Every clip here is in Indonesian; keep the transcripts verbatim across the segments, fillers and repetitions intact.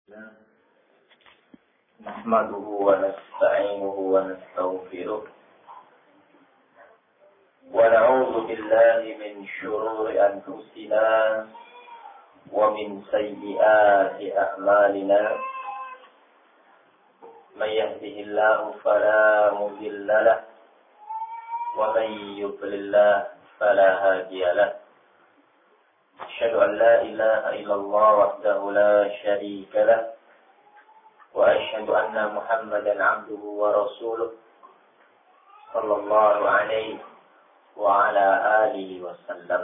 نحمده ونستعينه ونستغفره ونعوذ بالله من شرور أنفسنا ومن سيئات أعمالنا من يهده الله فلا مضل له ومن يضلل فلا هادي له أشهد أن لا إله إلا الله وحده لا شريك له وأشهد أن محمدا عبده ورسوله صلى الله عليه وعلى آله وسلم.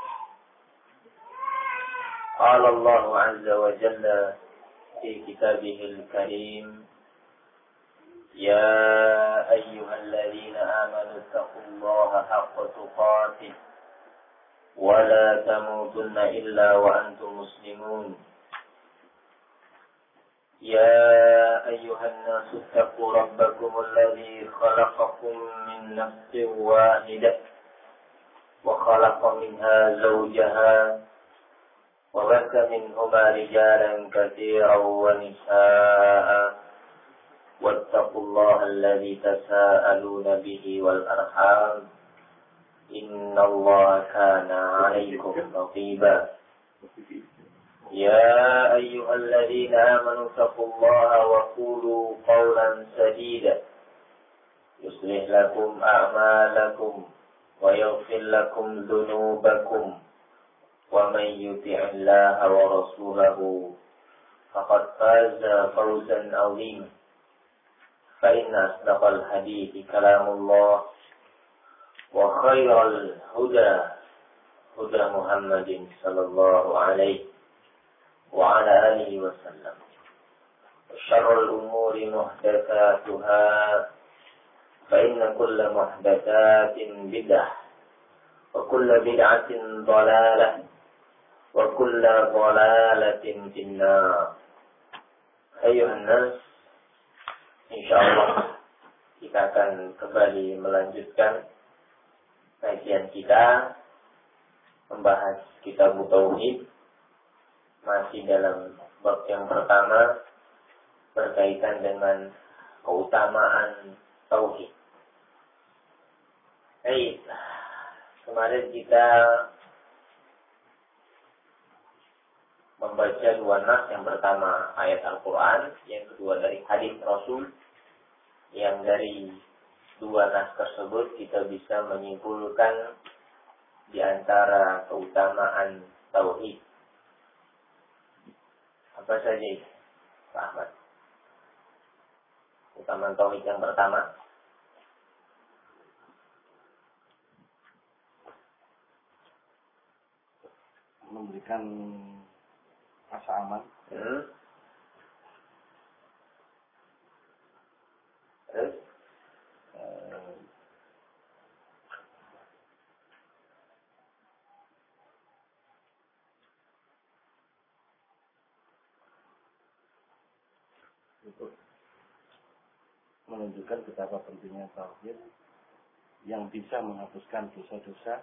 قال الله عز وجل في كتابه الكريم: يا أيها الذين آمنوا اتقوا الله حق تقاته ولا تموتن إلا وأنتم مسلمون. يا أيها الناس اتقوا ربكم الذي خلقكم من نفس واحدة وخلق منها زوجها وبث منهما رجالا كثيرا ونساء واتقوا الله الذي تساءلون به والأرحام إن الله كان عليكم رقيبا. يا أيها الذين آمنوا اتقوا الله وقولوا قولا سديدا يصلح لكم أعمالكم ويغفر لكم ذنوبكم ومن يطع الله ورسوله فقد فاز فوزا عظيما. فإن أصدق الحديث كلام الله وخير الهدى هدى محمد صلى الله عليه وعلى آله وسلم وشر الأمور محدثاتها فإن كل محدثات بدعة وكل بدعة ضلالة وكل ضلالة في النار. أيها الناس, insyaallah kita akan kembali melanjutkan kajian kita membahas kitab Tauhid, masih dalam bab yang pertama berkaitan dengan keutamaan tauhid. Baik, kemarin kita membaca dua nas, yang pertama ayat Al-Quran, yang kedua dari hadis Rasul. Yang dari dua nas tersebut kita bisa menyimpulkan di antara keutamaan tauhid. Apa saja itu, Pak Ahmad? Keutamaan tauhid yang pertama, memberikan rasa aman. Hmm. Terus Eh, untuk menunjukkan betapa pentingnya tauhid yang bisa menghapuskan dosa-dosa.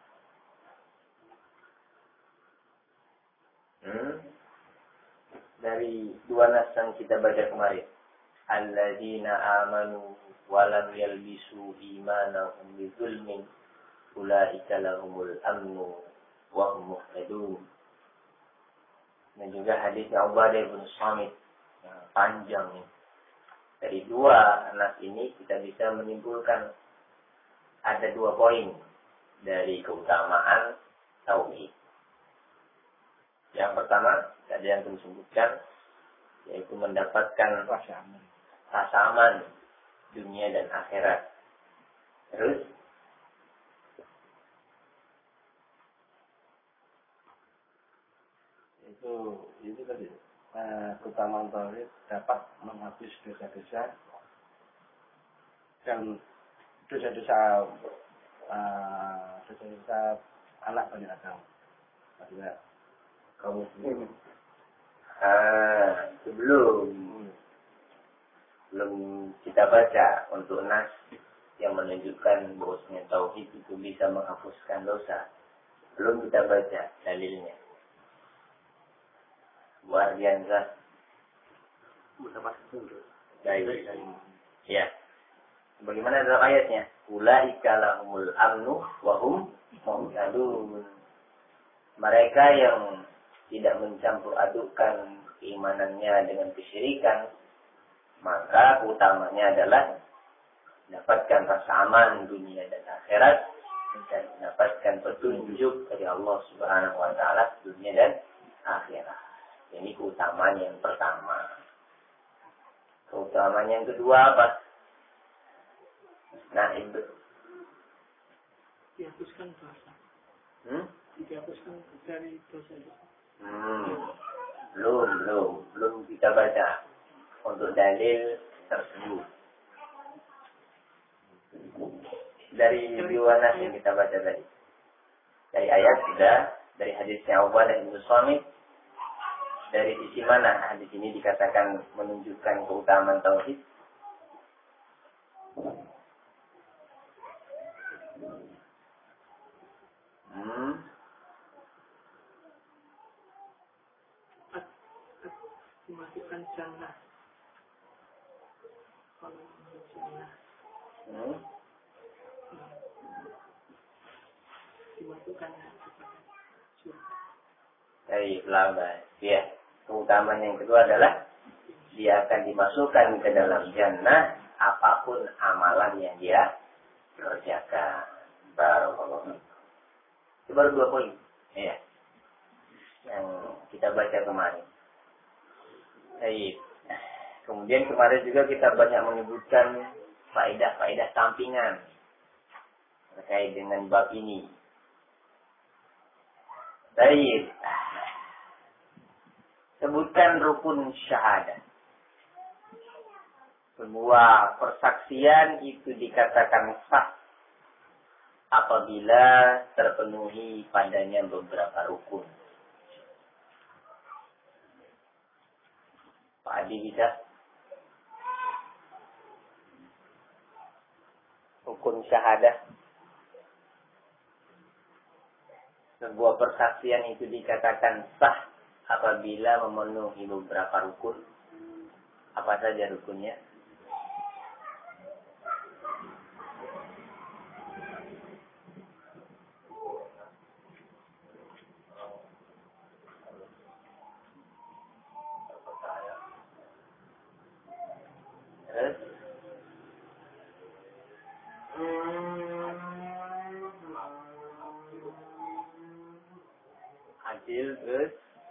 hmm. dari dua nas yang kita baca kemarin, alladzina amanu wa lam yalbisu imanahum bizulmin ulaika lahumul amnu wa hum muhtadun. Dan juga hadisnya Ubadah bin Samit yang panjang ini. Dari dua nas ini kita bisa menyimpulkan ada dua poin dari keutamaan tauhid. Yang pertama, tadi yang saya sebutkan, yaitu mendapatkan Rasa aman. rasa aman dunia dan akhirat. Terus Itu itu tadi. Eh, keutamaan tauhid dapat menghapus dosa-dosa dan dosa-dosa eh, dosa-dosa anak Bani Adam. Maksudnya kaum muslimin. ah, sebelum belum kita baca untuk nas yang menunjukkan bahwasanya tauhid itu bisa menghapuskan dosa. Belum kita baca dalilnya. Bu Ardianza, Baik. Ya. Bagaimana dalam ayatnya? Ulaika lahumul amnu wa hum muhtadun. Mereka yang tidak mencampur adukkan keimanannya dengan kesyirikan, maka utamanya adalah mendapatkan rasa aman dunia dan akhirat dan mendapatkan petunjuk dari Allah Subhanahu wa taala dunia dan akhirat. Ini keutamaan yang pertama. Keutamaan yang kedua apa? Nah, itu dihapuskan dosa. Hmm? Dihapuskan dari dosa itu. Hmm. Belum, belum, belum kita baca untuk dalil tersebut. Dari dua nas yang kita baca tadi. Dari ayat sudah, dari hadisnya Ubadah bin Samit. Dari sisi mana hadis ini dikatakan menunjukkan keutamaan tauhid? Hmm. Dimasukkan jannah. Kalau jannah. Hmm. Dimasukkan Dari laba. Ya. Keutamaan yang kedua adalah dia akan dimasukkan ke dalam jannah apapun amalan yang dia kerjakan. Barakallahu. Itu baru dua poin. Ya. Yang kita baca kemarin. Baik. Kemudian kemarin juga kita banyak menyebutkan faedah-faedah sampingan terkait dengan bab ini. Baik. Sebutkan rukun syahadat. Sebuah persaksian itu dikatakan sah apabila terpenuhi padanya beberapa rukun. Pak Adi bisa? Rukun syahadah. Sebuah persaksian itu dikatakan sah apabila memenuhi beberapa rukun. Apa saja rukunnya? Terus? Adil, terus?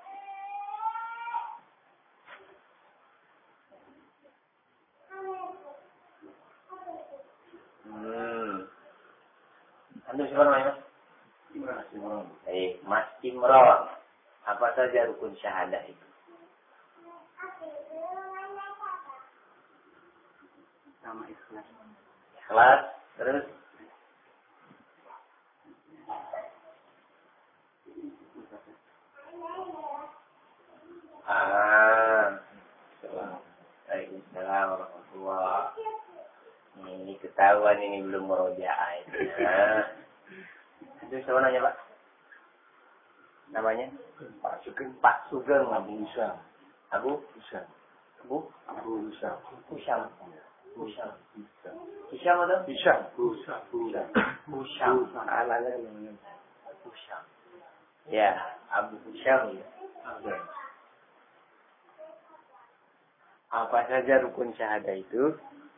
Hmm. Antum siapa namanya, Mas? Imron. Eh, Mas Imron. Apa saja rukun syahadah itu? Sama ikhlas. Ikhlas, terus? Ah. Waalaikumsalam warahmatullahi. Ini ketahuan ini belum merojaah itu. Nah. Itu siapa nanya, Pak? Namanya? Pak Sugeng. Pak Sugeng. Abu Hisham. Abu? Hisham. Abu? Abu Hisham. Hisham. Hisham. Hisham. Hisham atau? Hisham. Hisham. Hisham. Hisham. Anaknya namanya. Hisham. Ya, Abu Hisham. Ya. Apa saja rukun syahadah itu?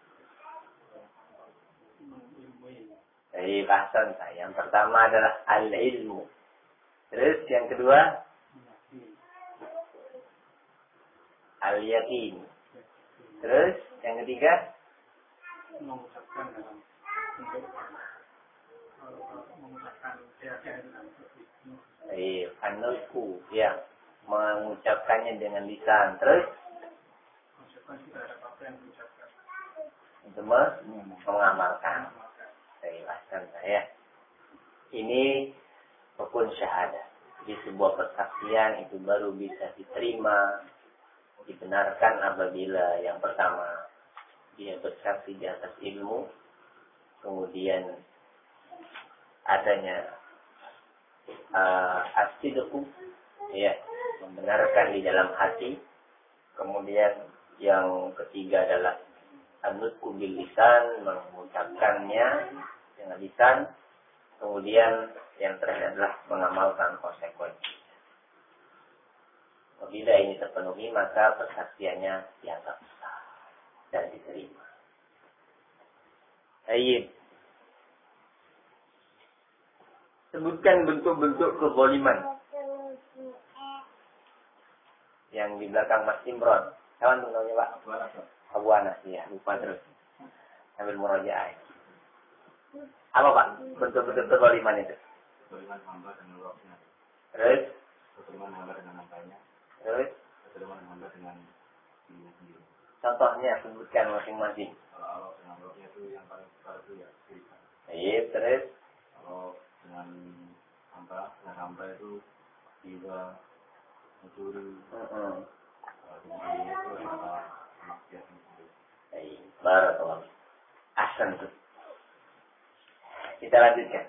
Dari bahasan saya. Yang pertama adalah al-ilmu. Terus yang kedua? Al-yakin. Terus yang ketiga? mengucapkan dalam untuk mengucapkan keyakinan itu. Eh, anulku, ya, mengucapkannya dengan lisan. Terus? Mengucapkan tidak ada apa yang diucapkan. Untuk mengamalkan. Dari bahasan saya. Ini rukun syahadah. Di sebuah persaksian itu baru bisa diterima, dibenarkan apabila yang pertama dia bersaksi di atas ilmu, kemudian adanya uh, as-sidqu, ya, membenarkan di dalam hati, kemudian Yang ketiga adalah an-nutqu bil lisan, mengucapkannya dengan lisan. Kemudian yang terakhir adalah mengamalkan konsekuensi. Apabila ini terpenuhi, maka persaksiannya dianggap sah dan diterima. Baik. Sebutkan bentuk-bentuk kezaliman. Yang di belakang Mas Imron. Kawan namanya Pak? Abu Anas. Ya, lupa terus. Ambil murajaah. Apa Pak? Bentuk-bentuk kezaliman itu. Kezaliman hamba dengan rohnya. Terus? Kezaliman hamba dengan nampaknya. Terus? Kezaliman hamba dengan dirinya sendiri. Contohnya sebutkan masing-masing. Kalau Allah dengan rohnya itu yang paling besar itu ya cerita. Iya, terus? Kalau dengan hamba, dengan hamba itu tiba mencuri. Heeh. Dengan dirinya itu adalah maksiat sendiri. Baik, barakallahu. Ahsan tuh. Kita lanjutkan.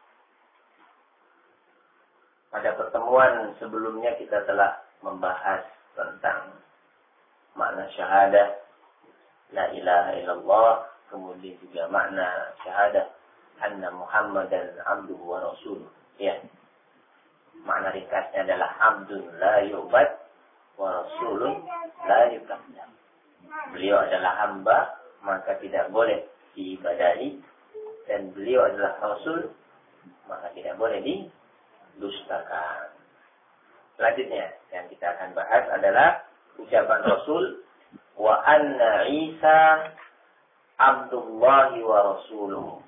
Pada pertemuan sebelumnya kita telah membahas tentang makna syahadah la ilaha illallah, kemudian juga makna syahadah anna Muhammadan abduhu wa rasuluh. Ya. Makna ringkasnya adalah abdun la yu'bad wa rasulun la yukadzdzab. Beliau adalah hamba, maka tidak boleh diibadahi, dan beliau adalah rasul, maka tidak boleh didustakan. Selanjutnya yang kita akan bahas adalah ucapan Rasul, wa anna Isa abdullahi wa rasuluh.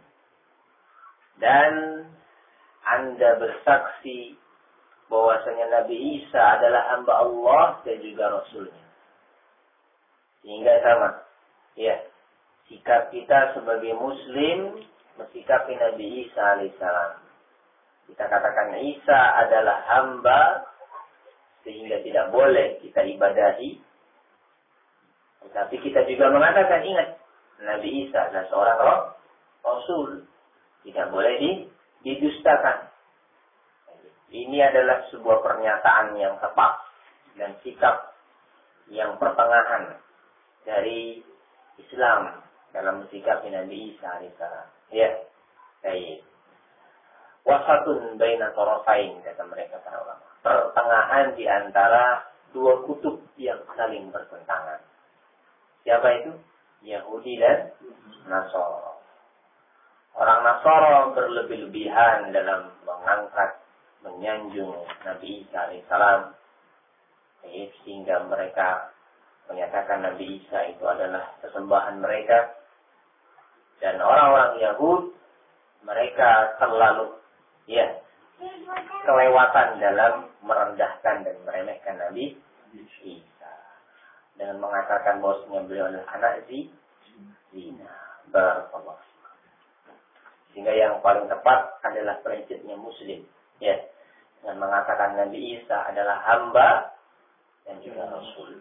Dan Anda bersaksi bahwasanya Nabi Isa adalah hamba Allah dan juga Rasulnya. Sehingga sama, ya, sikap kita sebagai Muslim mensikapi Nabi Isa alaihissalam. Kita katakan Isa adalah hamba, sehingga tidak boleh kita ibadahi. Tetapi kita juga mengatakan, ingat, Nabi Isa adalah seorang roh, Rasul. Tidak boleh didustakan. Ini adalah sebuah pernyataan yang tepat dan sikap yang pertengahan dari Islam dalam mensikapi Nabi Isa alaihissalam. Ya, baik. Wasatun baina tarafain, kata mereka para ulama. Pertengahan di antara dua kutub yang saling bertentangan. Siapa itu? Yahudi dan Nasara. Orang Nasara berlebih-lebihan dalam mengangkat, menyanjung Nabi Isa alaihissalam, sehingga mereka menyatakan Nabi Isa itu adalah sesembahan mereka. Dan orang-orang Yahud, mereka terlalu ya kelewatan dalam merendahkan dan meremehkan Nabi Isa dengan mengatakan bahwasanya beliau adalah anak zina. Barakallahu. Sehingga yang paling tepat adalah prinsipnya Muslim, ya, dengan mengatakan Nabi Isa adalah hamba dan juga Rasul.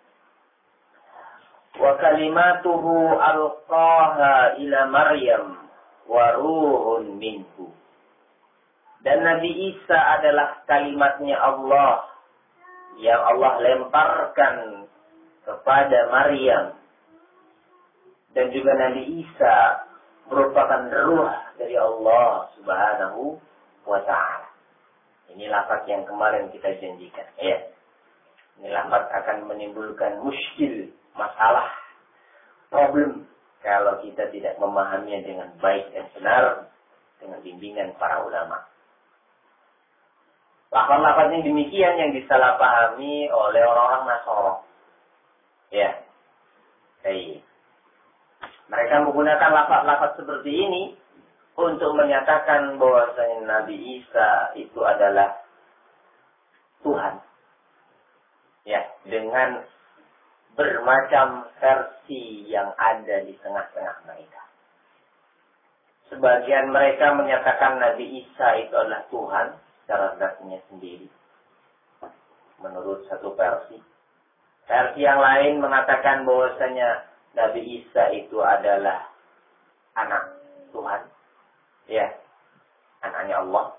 Wa kalimatuhu alqaha ila Maryam wa ruhun minhu. Dan Nabi Isa adalah kalimatnya Allah yang Allah lemparkan kepada Maryam. Dan juga Nabi Isa merupakan ruh dari Allah subhanahu wa ta'ala. Ini lafaz yang kemarin kita janjikan. Ya. Ini lafaz akan menimbulkan muskil, masalah, problem, kalau kita tidak memahaminya dengan baik dan benar, dengan bimbingan para ulama. Lafaz-lafaz yang demikian yang disalahpahami oleh orang-orang Nasara. Ya. Baik. Mereka menggunakan lafaz-lafaz seperti ini untuk menyatakan bahwasanya Nabi Isa itu adalah Tuhan. Ya, dengan bermacam versi yang ada di tengah-tengah mereka. Sebagian mereka menyatakan Nabi Isa itu adalah Tuhan secara zatnya sendiri, menurut satu versi. Versi yang lain mengatakan bahwasanya Nabi Isa itu adalah anak Tuhan. Ya, anaknya Allah.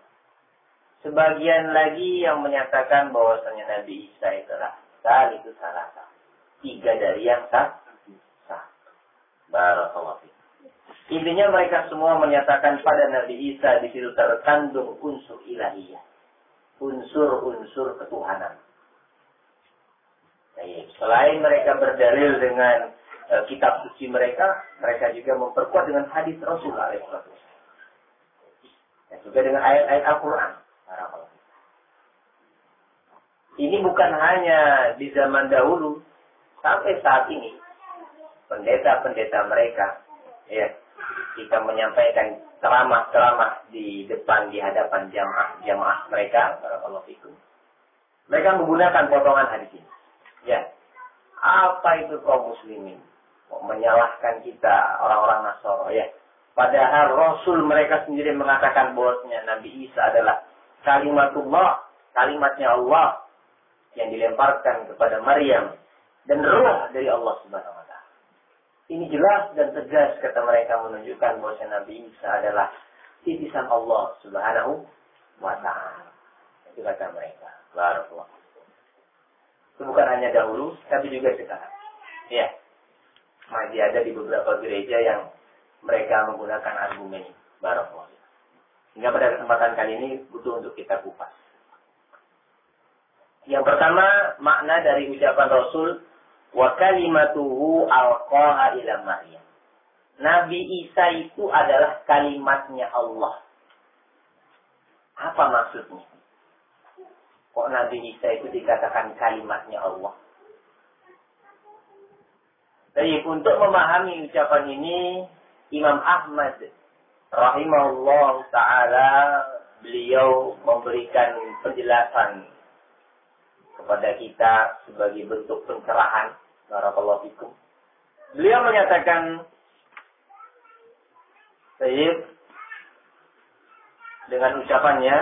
Sebagian lagi yang menyatakan bahwasanya Nabi Isa itu adalah salisu salasa. tiga dari yang sah. sah. Barakallahu fiik. Intinya mereka semua menyatakan pada Nabi Isa di situ terkandung unsur ilahiyah. Unsur-unsur ketuhanan. Baik. Selain mereka berdalil dengan uh, kitab suci mereka, mereka juga memperkuat dengan hadis Rasulullah shallallahu alaihi wasallam. Dan juga dengan ayat-ayat Al-Quran. Ini bukan hanya di zaman dahulu, sampai saat ini pendeta-pendeta mereka, ya, jika menyampaikan ceramah-ceramah di depan, di hadapan jamaah-jamaah mereka, barakallahu fikum, mereka menggunakan potongan hadis ini. Ya, apa itu kaum muslimin? Menyalahkan kita orang-orang Nasara, ya. Padahal Rasul mereka sendiri mengatakan bahwasanya Nabi Isa adalah kalimatullah, kalimatnya Allah yang dilemparkan kepada Maryam dan ruh dari Allah Subhanahu wa taala. Ini jelas dan tegas kata mereka menunjukkan bahwasanya Nabi Isa adalah titisan Allah Subhanahu wa taala. Itu kata mereka. Barakallahu. Itu bukan hanya dahulu, tapi juga sekarang. Ya. Masih ada di beberapa gereja yang mereka menggunakan argumen ini. Barakallahu. Hingga pada kesempatan kali ini butuh untuk kita kupas. Yang pertama, makna dari ucapan Rasul, wa kalimatuhu alqaha ila Maryam. Nabi Isa itu adalah kalimatnya Allah. Apa maksudnya? Kok Nabi Isa itu dikatakan kalimatnya Allah? Jadi untuk memahami ucapan ini, Imam Ahmad rahimahullah ta'ala, beliau memberikan penjelasan kepada kita sebagai bentuk pencerahan. Barakallahu fikum. Beliau menyatakan, Sayyid, dengan ucapannya,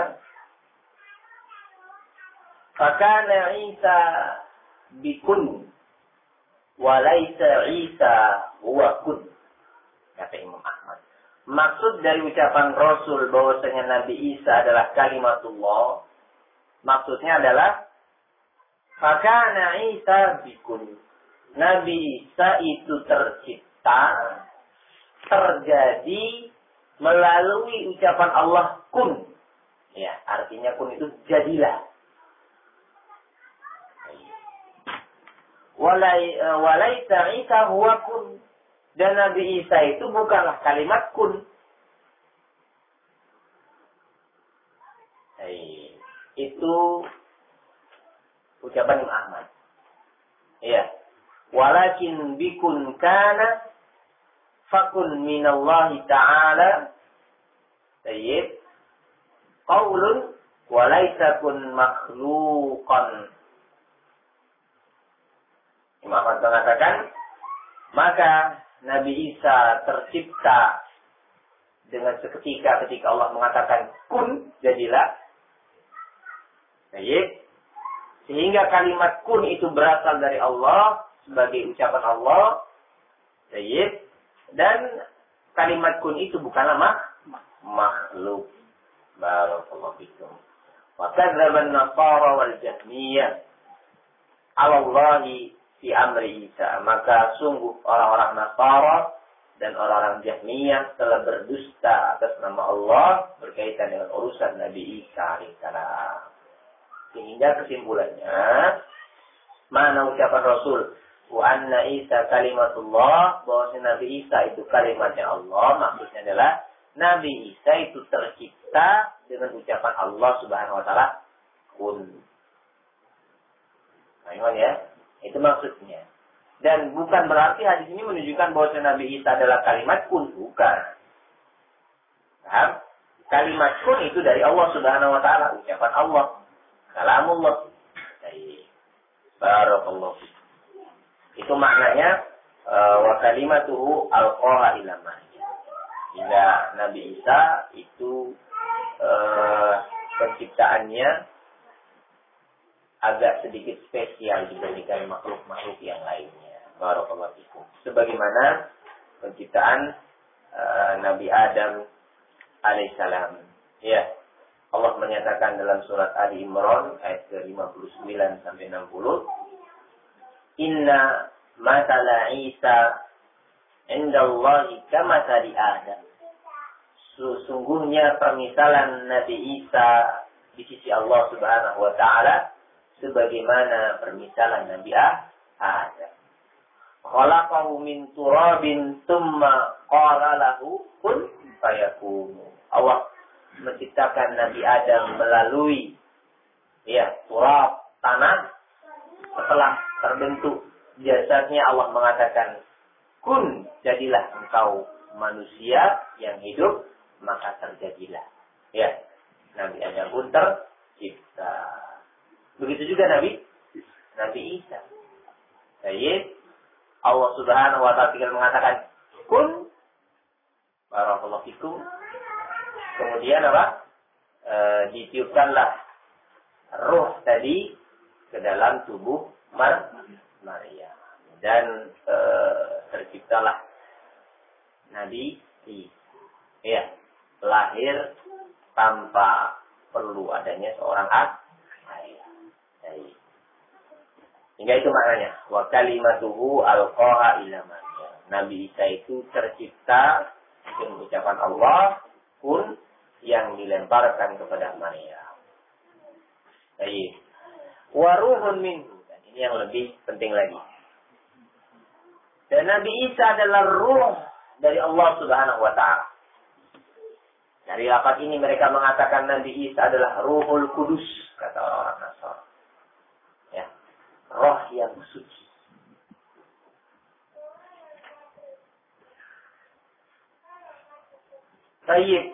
fakana Isa bikun walaisa Isa huwa kun, kata Imam Ahmad. Maksud dari ucapan Rasul bahwasanya Nabi Isa adalah kalimatullah, maksudnya adalah fakana Isa bikun. Nabi Isa itu tercipta, terjadi melalui ucapan Allah kun. Ya, artinya kun itu jadilah. Walai walaita Isa huwa kun. Dan Nabi Isa itu bukanlah kalimat kun. Hai, itu ucapan Imam Ahmad. Iya. Walakin bikun kana fakun minallahi ta'ala. Sayyid. Qaulun walaita kun makhluqan. Imam Ahmad mengatakan, maka Nabi Isa tercipta dengan seketika ketika Allah mengatakan kun, jadilah. Baik. Sehingga kalimat kun itu berasal dari Allah sebagai ucapan Allah. Baik. Dan kalimat kun itu bukanlah mak makhluk. Barakallahu fikum. Wa kadzaban Nasara wal Jahmiyah 'ala Allahi fi amri Isa. Maka sungguh orang-orang Nasara dan orang-orang Jahmiyah telah berdusta atas nama Allah berkaitan dengan urusan Nabi Isa alaihissalam. Sehingga kesimpulannya, mana ucapan Rasul wa anna Isa kalimatullah, bahwa Nabi Isa itu kalimatnya Allah, maksudnya adalah Nabi Isa itu tercipta dengan ucapan Allah Subhanahu wa taala kun. Nah, ya. Itu maksudnya. Dan bukan berarti hadis ini menunjukkan bahwa Nabi Isa adalah kalimat kun. Bukan. Paham? Kalimat kun itu dari Allah Subhanahu wa ta'ala. Ucapan Allah. Kalamullah. Baik. Barakallahu. Itu maknanya. Wa kalimatuhu alqaha ila Maryam. Hingga Nabi Isa itu uh, penciptaannya agak sedikit spesial dibandingkan makhluk-makhluk yang lainnya. Barakallahu fikum. Sebagaimana penciptaan uh, Nabi Adam alaihissalam. Ya. Allah menyatakan dalam surat Ali Imran ayat ke lima puluh sembilan sampai enam puluh. inna matala Isa indallahi kamathali Adam. Sesungguhnya permisalan Nabi Isa di sisi Allah Subhanahu wa taala sebagaimana permisalan Nabi Adam. Khalaqahu min turabin tsumma qala lahu kun fayakun. Allah menciptakan Nabi Adam melalui ya turab, tanah. Setelah terbentuk jasadnya Allah mengatakan kun, jadilah engkau manusia yang hidup, maka terjadilah. Ya, Nabi Adam pun tercipta. Begitu juga Nabi Nabi Isa. Baik, Allah Subhanahu wa taala tinggal mengatakan kun, barakallahu fikum. Kemudian apa? E, ditiupkanlah roh tadi ke dalam tubuh Mar Maria dan e, terciptalah Nabi Isa. Ya, lahir tanpa perlu adanya seorang ayah. Baik. Hingga itu maknanya. Wa kalimatuhu alqaha ila Maryam. Nabi Isa itu tercipta dengan ucapan Allah pun yang dilemparkan kepada Maryam. Baik. Wa ruhun minhu. Dan ini yang lebih penting lagi. Dan Nabi Isa adalah ruh dari Allah Subhanahu wa taala. Dari lafaz ini mereka mengatakan Nabi Isa adalah Ruhul Kudus, kata orang-orang Nasrani. Ya. Roh yang suci. Baik.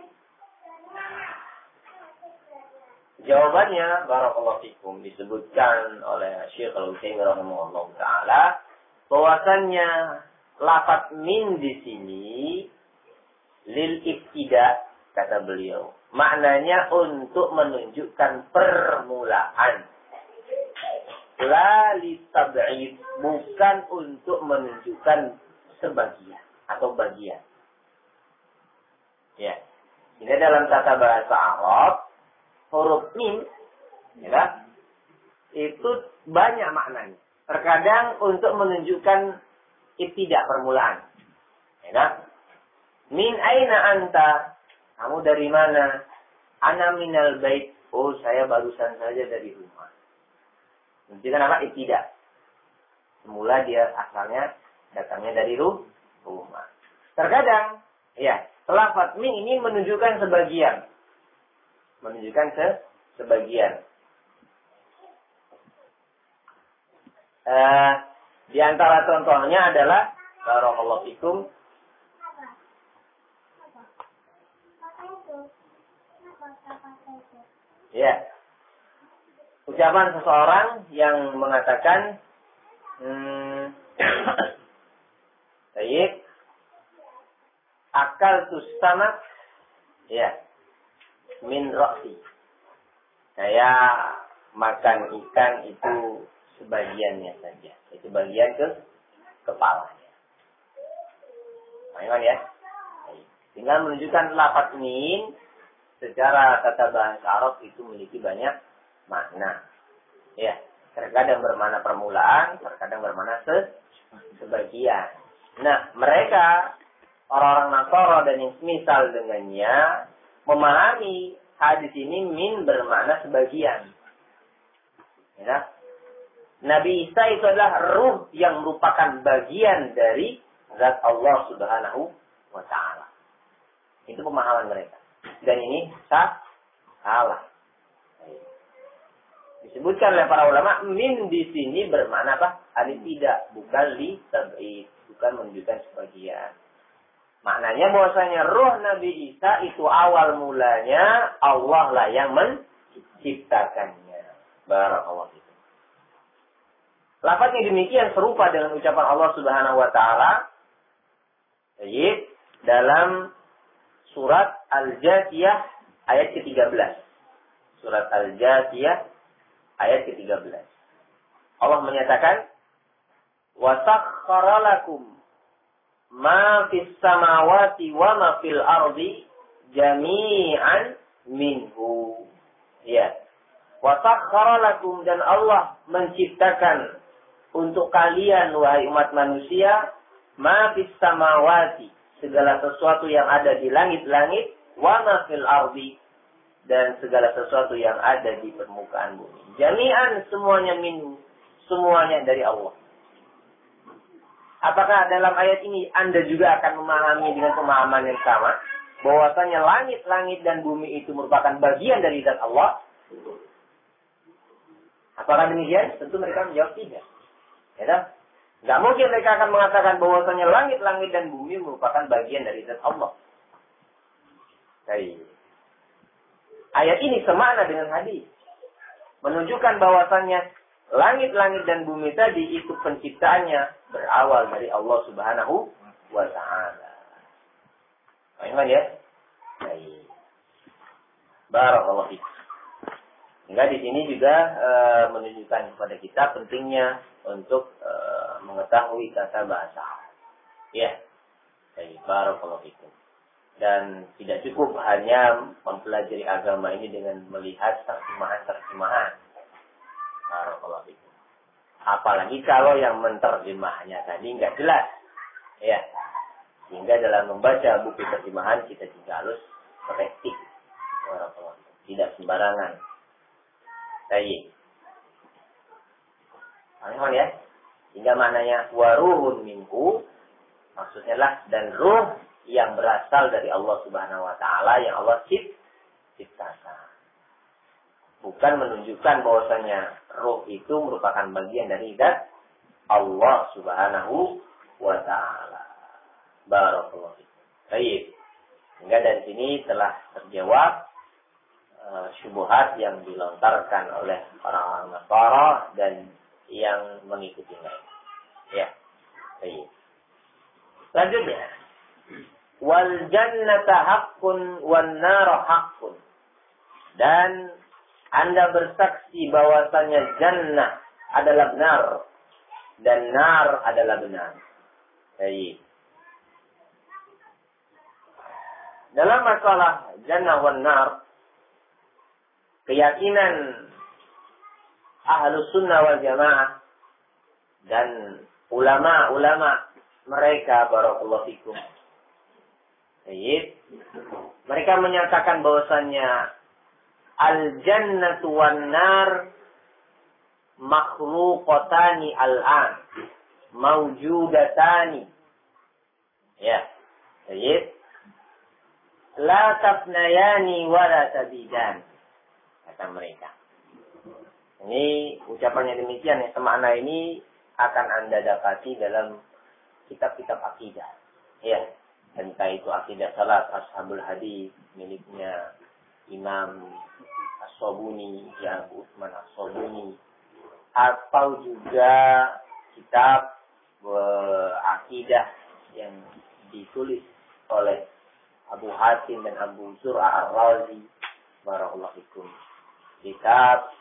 Jawabannya, barakallahu fikum, disebutkan oleh Syekh Al-Utsaimin rahimahullah taala bahwasannya lafaz min di sini lil ibtida, kata beliau. Maknanya untuk menunjukkan permulaan. La li tab'id, bukan untuk menunjukkan sebagian atau bagian. Ya. Ini dalam tata bahasa Arab, huruf mim ya, itu banyak maknanya. Terkadang untuk menunjukkan ibtidak, permulaan. Ya. Min aina anta? Kamu dari mana? Ana minal bait. Oh, saya barusan saja dari rumah. Menunjukkan apa? Ibtidak. Semula dia asalnya datangnya dari rumah. Terkadang, ya, lafaz min ini menunjukkan sebagian. Menunjukkan se sebagian. Uh, di antara contohnya adalah barakallahu fikum. Ya. Ucapan seseorang yang mengatakan hmm, baik, akal tustamak ya min ra'si. Saya makan ikan itu sebagiannya saja. Itu bagian ke kepalanya. Paham ya? Tinggal menunjukkan lafaz min secara tata bahasa Arab itu memiliki banyak makna. Ya, terkadang bermakna permulaan, terkadang bermakna se sebagian. Nah, mereka orang-orang Nasara dan yang semisal dengannya memahami hadis ini min bermakna sebagian. Ya. Nabi Isa itu adalah ruh yang merupakan bagian dari zat Allah Subhanahu wa taala. Itu pemahaman mereka. Dan ini sah, salah. Disebutkan oleh para ulama, min di sini bermakna apa? Alif tidak, bukan li tab'id, bukan menunjukkan sebagian. Maknanya bahwasanya roh Nabi Isa itu awal mulanya Allah lah yang menciptakannya. Barakallahu fikum. Lafaznya demikian serupa dengan ucapan Allah Subhanahu wa taala. Baik, dalam surat Al-Jathiyah ayat ke tiga belas. Surat Al-Jathiyah ayat ke tiga belas. Allah menyatakan, "Wa sakhkhara lakum ma fis samawati wa ma fil ardi jami'an minhu." Ya. Wa sakhkhara lakum, dan Allah menciptakan untuk kalian wahai umat manusia ma fis samawati, segala sesuatu yang ada di langit-langit, wa ma fil ardi, dan segala sesuatu yang ada di permukaan bumi. Jami'an, semuanya minhu, semuanya dari Allah. Apakah dalam ayat ini Anda juga akan memahami dengan pemahaman yang sama? Bahwasanya langit-langit dan bumi itu merupakan bagian dari zat Allah? Apakah demikian? Tentu mereka menjawab tidak. Ya kan? Nggak mungkin mereka akan mengatakan bahwasanya langit-langit dan bumi merupakan bagian dari zat Allah. Baik. Ayat ini semakna dengan hadis. Menunjukkan bahwasanya langit-langit dan bumi tadi itu penciptaannya berawal dari Allah Subhanahu wa Ta'ala. Paham ya? Baik. Barakallahu fiik. Hingga di sini juga e, menunjukkan kepada kita pentingnya untuk e, mengetahui tata bahasa. Ya. Baik, barakallahu fiik. Dan tidak cukup hanya mempelajari agama ini dengan melihat terjemahan-terjemahan. Barakallahu fiik. Apalagi kalau yang menterjemahnya tadi nggak jelas. Ya. Sehingga dalam membaca buku terjemahan kita juga harus korektif. Barakallahu fiik. Tidak sembarangan. Baik. Paham ya? Sehingga maknanya waruhun minhu, maksudnya lah dan ruh yang berasal dari Allah Subhanahu wa Ta'ala yang Allah ciptakan. Bukan menunjukkan bahwasanya ruh itu merupakan bagian dari zat Allah Subhanahu wa Ta'ala. Barakallahu fiik. Baik. Sehingga dari sini telah terjawab uh, syubhat yang dilontarkan oleh orang-orang Nasara dan yang mengikutinya. Ya. Baik. Selanjutnya, wal jannata haqqun wan nar haqqun. Dan Anda bersaksi bahwasanya jannah adalah benar dan nar adalah benar. Baik. Dalam masalah jannah wan nar, keyakinan Ahlus Sunnah wal Jamaah dan ulama-ulama mereka, barakallahu fikum, baik, mereka menyatakan bahwasanya al-jannatu wan nar makhluqatani al-an, mawjudatani. Ya, baik. La tafnayani wa la tabidan, kata mereka. Ini ucapannya demikian, ya, semakna ini akan Anda dapati dalam kitab-kitab akidah. Ya, entah itu akidah salat ashabul hadis miliknya Imam As-Sabuni, ya, Abu Utsman As-Sabuni, atau juga kitab uh, akidah yang ditulis oleh Abu Hatim dan Abu Zur'ah Ar-Razi, barakallahu fikum. Kitab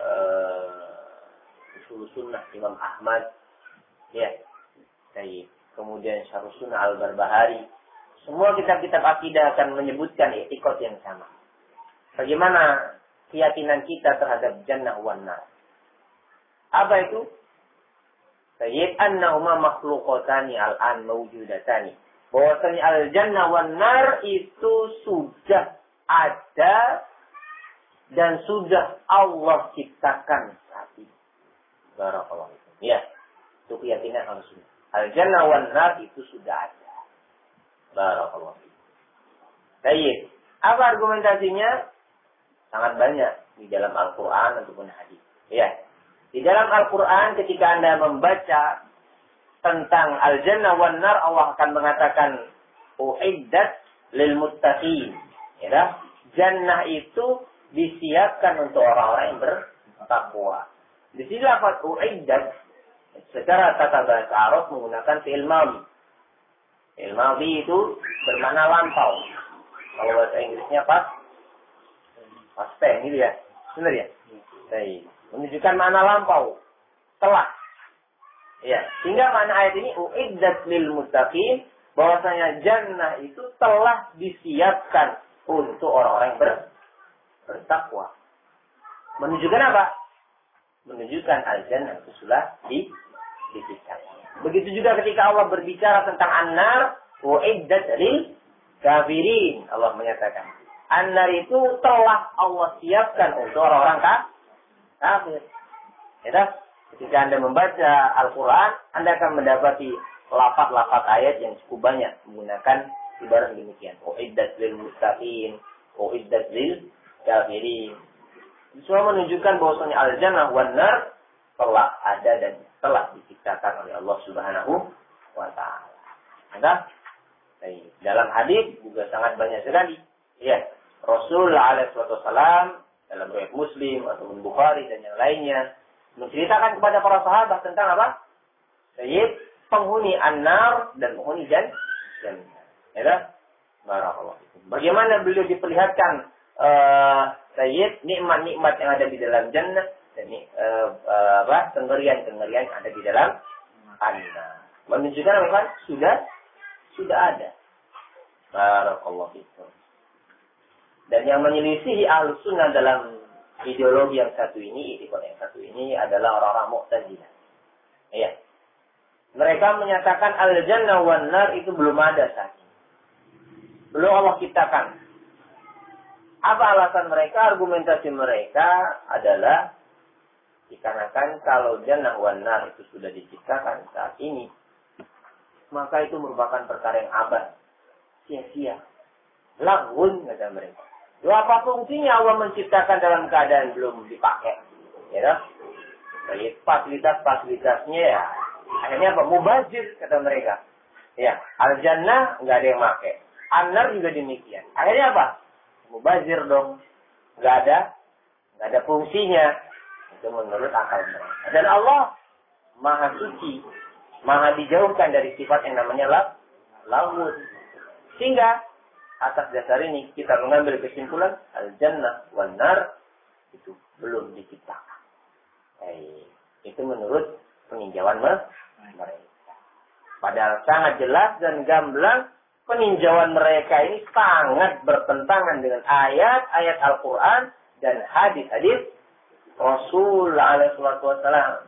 uh, Ushul Sunnah Imam Ahmad, ya, baik. Kemudian Syarh Sunnah Al-Barbahari. Semua kitab-kitab akidah akan menyebutkan i'tiqad yang sama. Bagaimana keyakinan kita terhadap jannah wan nar? Apa itu? Sayyid annahuma makhluqatani al-an mawjudatani. Bahwasanya al-jannah wan nar itu sudah ada dan sudah Allah ciptakan saat ini. Barakallahu fikum. Ya, itu keyakinan Ahlussunnah. Al-jannah wan nar itu sudah ada. Barakallahu fikum. Baik. Apa argumentasinya? Sangat banyak di dalam Al-Qur'an ataupun hadis. Ya. Di dalam Al-Qur'an ketika Anda membaca tentang al-jannah wan nar, Allah akan mengatakan uiddat lil muttaqin. Ya, jannah itu disiapkan untuk orang-orang yang bertakwa. Di sini lafaz uiddat secara tata bahasa Arab menggunakan fi'il madhi. Fi'il madhi itu bermakna lampau. Kalau bahasa Inggrisnya pas past tense gitu ya. Benar ya? Baik. Menunjukkan makna lampau. Telah. Ya, sehingga makna ayat ini uiddat lil muttaqin, bahwasanya jannah itu telah disiapkan untuk orang-orang yang ber, bertakwa. Menunjukkan apa? Menunjukkan al-jannah itu sudah di, diciptakan. Begitu juga ketika Allah berbicara tentang an-nar, uiddat lil kafirin. Allah menyatakan, an-nar itu telah Allah siapkan untuk orang-orang kafir. Ya, ketika Anda membaca Al-Quran, Anda akan mendapati lafaz-lafaz ayat yang cukup banyak menggunakan ibarat demikian. Uiddat lil muttaqin, uiddat lil kafirin. Semua menunjukkan bahwasanya al-jannah wan nar telah ada dan telah diciptakan oleh Allah Subhanahu wa taala. Ada? Dalam hadis juga sangat banyak sekali. Ya, Rasul alaihi wasallam dalam riwayat Muslim ataupun Bukhari dan yang lainnya menceritakan kepada para sahabat tentang apa? Sayyid penghuni an-nar dan penghuni jannah. Ya, barakallahu fikum. Bagaimana beliau diperlihatkan uh, Sayyid nikmat-nikmat yang ada di dalam jannah dan uh, uh, apa? Tenggerian-tenggerian yang ada di dalam an-nar. Menunjukkan apa? Sudah sudah ada. Barakallahu fikum. Dan yang menyelisihi Ahlus Sunnah dalam ideologi yang satu ini, ideologi yang satu ini adalah orang-orang Mu'tazilah. Iya. Mereka menyatakan al-jannah wan nar itu belum ada saat ini. Belum Allah ciptakan. Apa alasan mereka? Argumentasi mereka adalah dikarenakan kalau jannah wan nar itu sudah diciptakan saat ini, maka itu merupakan perkara yang abad, sia-sia, lagun kata mereka. Lalu apa fungsinya Allah menciptakan dalam keadaan belum dipakai? Ya, dari fasilitas-fasilitasnya ya. Akhirnya apa? Mubazir kata mereka. Ya, al-jannah nggak ada yang pakai. An-nar juga demikian. Akhirnya apa? Mubazir dong. Nggak ada, nggak ada fungsinya. Itu menurut akal mereka. Dan Allah Maha Suci, Maha dijauhkan dari sifat yang namanya lagun. Sehingga atas dasar ini kita mengambil kesimpulan al-jannah wan nar itu belum diciptakan. Eh, itu menurut peninjauan mereka. Padahal sangat jelas dan gamblang peninjauan mereka ini sangat bertentangan dengan ayat-ayat Al-Quran dan hadis-hadis Rasul alaihi wasallam.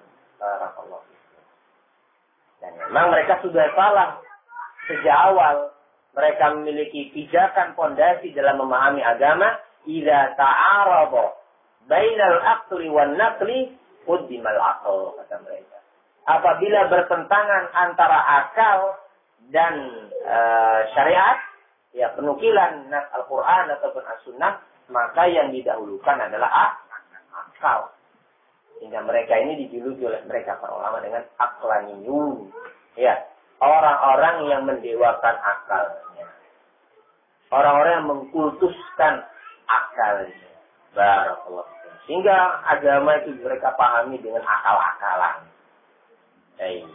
Dan memang mereka sudah salah sejak awal. Mereka memiliki pijakan fondasi dalam memahami agama. Idza ta'arada bainal aqli wan naqli quddimal aql, kata mereka. Apabila bertentangan antara akal dan e, syariat, ya penukilan nas Al-Quran ataupun As-Sunnah, maka yang didahulukan adalah akal. Sehingga mereka ini dijuluki oleh mereka para ulama dengan aqlaniyun. Ya, orang-orang yang mendewakan akalnya. Orang-orang yang mengkultuskan akalnya. Barakallahu. Sehingga agama itu mereka pahami dengan akal-akalan. Baik.